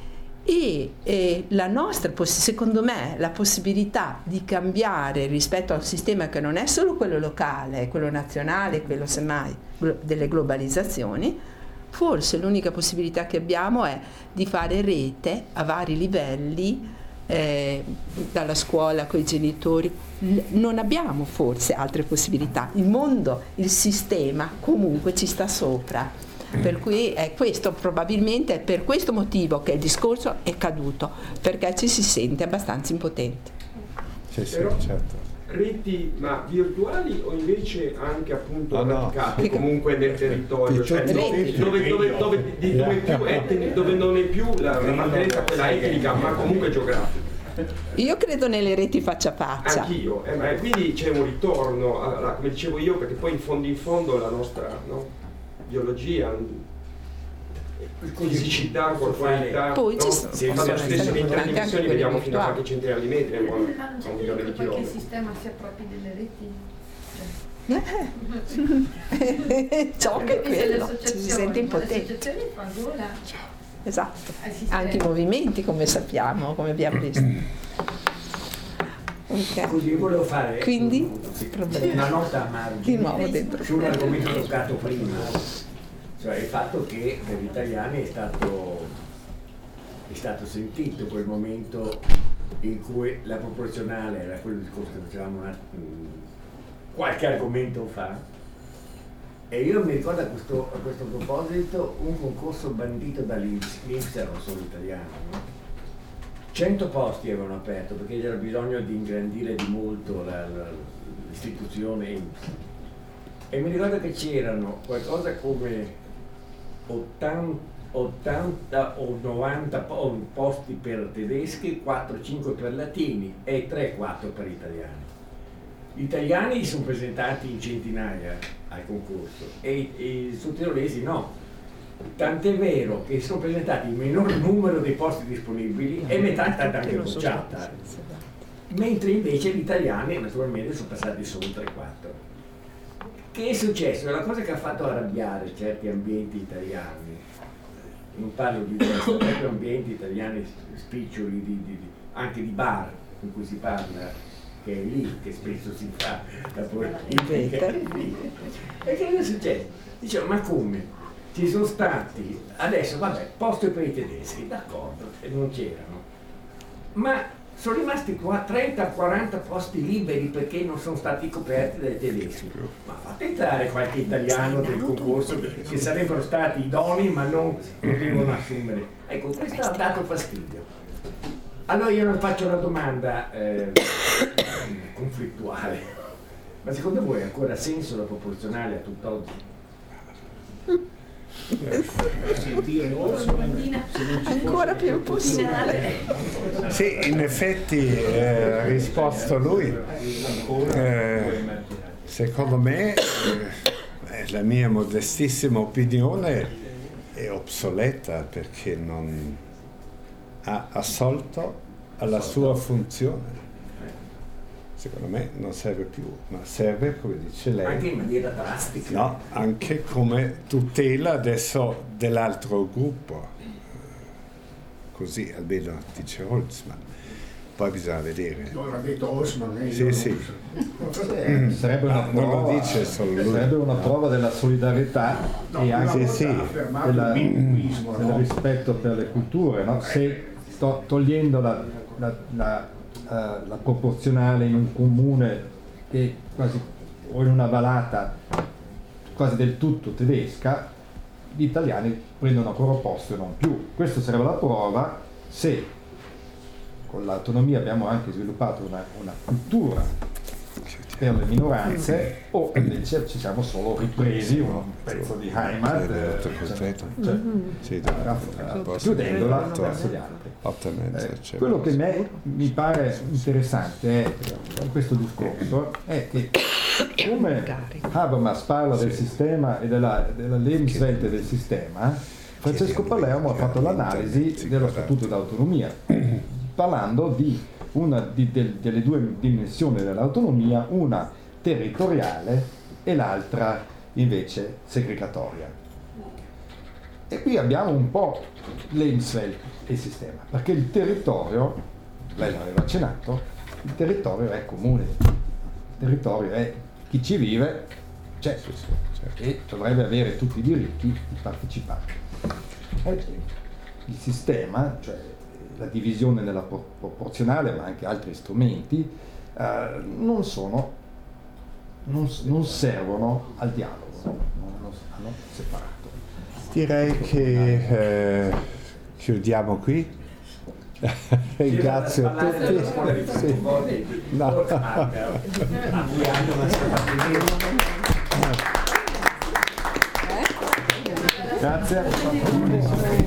la nostra, secondo me, la possibilità di cambiare rispetto a un sistema che non è solo quello locale, quello nazionale, quello semmai delle globalizzazioni, forse l'unica possibilità che abbiamo è di fare rete a vari livelli, dalla scuola, coi genitori. Non abbiamo forse altre possibilità. Il mondo, il sistema comunque ci sta sopra. Per cui è questo, probabilmente è per questo motivo che il discorso è caduto, perché ci si sente abbastanza impotenti.
Sì, certo.
reti ma virtuali o invece anche appunto
no.
radicate comunque nel territorio, cioè dove non è più l'appartenenza quella etnica ma comunque geografica?
Io credo nelle reti faccia a faccia.
Anch'io, quindi c'è un ritorno, come dicevo io, perché poi in fondo la nostra biologia, fisicità, corporalità,
poi ci sono
lo stesso in tre dimensioni vediamo fino a qualche centinaia di metri,
Ma non
a
c'è
un milione di
qualche
chilometri.
sistema si appropri delle reti?
Ciò che è quello,
Le
ci si sente impotenti.
Le associazioni fanno gola.
Esatto, anche i movimenti come sappiamo, come abbiamo visto. Okay.
Così volevo fare
quindi
una nota a margine
di nuovo dentro
su un argomento toccato prima, cioè il fatto che per gli italiani è stato sentito quel momento in cui la proporzionale era quello discorso che facevamo qualche argomento fa. E io mi ricordo a questo proposito un concorso bandito dall'INPS, erano solo italiani, no? 100 posti avevano aperto perché c'era bisogno di ingrandire di molto l'istituzione INPS. E mi ricordo che c'erano qualcosa come 80 o 90 posti per tedeschi, 4-5 per latini e 3-4 per italiani. Gli italiani sono presentati in centinaia al concorso e i sudtirolesi no, tant'è vero che sono presentati il minor numero dei posti disponibili e metà è stata anche bocciata, mentre invece gli italiani naturalmente sono passati solo 3-4. Che è successo? È la cosa che ha fatto arrabbiare certi ambienti italiani, non parlo di destra, proprio ambienti italiani spiccioli, anche di bar in cui si parla, che è lì che spesso si fa la politica. E che cosa è successo? Dicevo, ma come? Ci sono stati, adesso vabbè, posto per i tedeschi, d'accordo, e non c'erano, ma sono rimasti qua 30-40 posti liberi perché non sono stati coperti dai tedeschi. Ma fate entrare qualche italiano del concorso che sarebbero stati idonei ma non potevano assumere. Ecco, questo ha dato fastidio. Allora io non faccio una domanda conflittuale, ma secondo voi ha ancora senso la proporzionale a tutt'oggi?
Ancora più possibile.
Sì, in effetti ha risposto lui. Secondo me, la mia modestissima opinione è obsoleta perché non ha assolto alla sua funzione. Secondo me non serve più, ma serve, come dice lei,
anche in maniera drastica.
No, anche come tutela adesso dell'altro gruppo. Così almeno dice Holzman. Poi bisogna vedere.
L'ha detto Holzman,
sì, sì.
Sarebbe una prova,
non lo dice solo lui.
Sarebbe una prova della solidarietà e anche del rispetto per le culture, no? Se togliendo la proporzionale in un comune che quasi, o in una vallata quasi del tutto tedesca, gli italiani prendono ancora posto e non più. Questa sarebbe la prova se con l'autonomia abbiamo anche sviluppato una cultura per le minoranze o invece ci siamo solo ripresi un pezzo di Heimat chiudendola verso gli altri. Quello che mi pare interessante in questo discorso è che come Habermas parla del sistema e della Lebenswelt del sistema, Francesco Palermo ha fatto l'analisi dello Statuto d'autonomia parlando di una delle due dimensioni dell'autonomia, una territoriale e l'altra invece segregatoria. E qui abbiamo un po' Lebenswelt e il sistema, perché il territorio, lei l'aveva accennato, il territorio è comune, il territorio è chi ci vive, c'è, e dovrebbe avere tutti i diritti di partecipare. Il sistema, cioè la divisione nella proporzionale, ma anche altri strumenti, non servono al dialogo, hanno separato.
Direi che chiudiamo qui. Ringrazio tutti. Sì. No.
A cui hanno una
Grazie.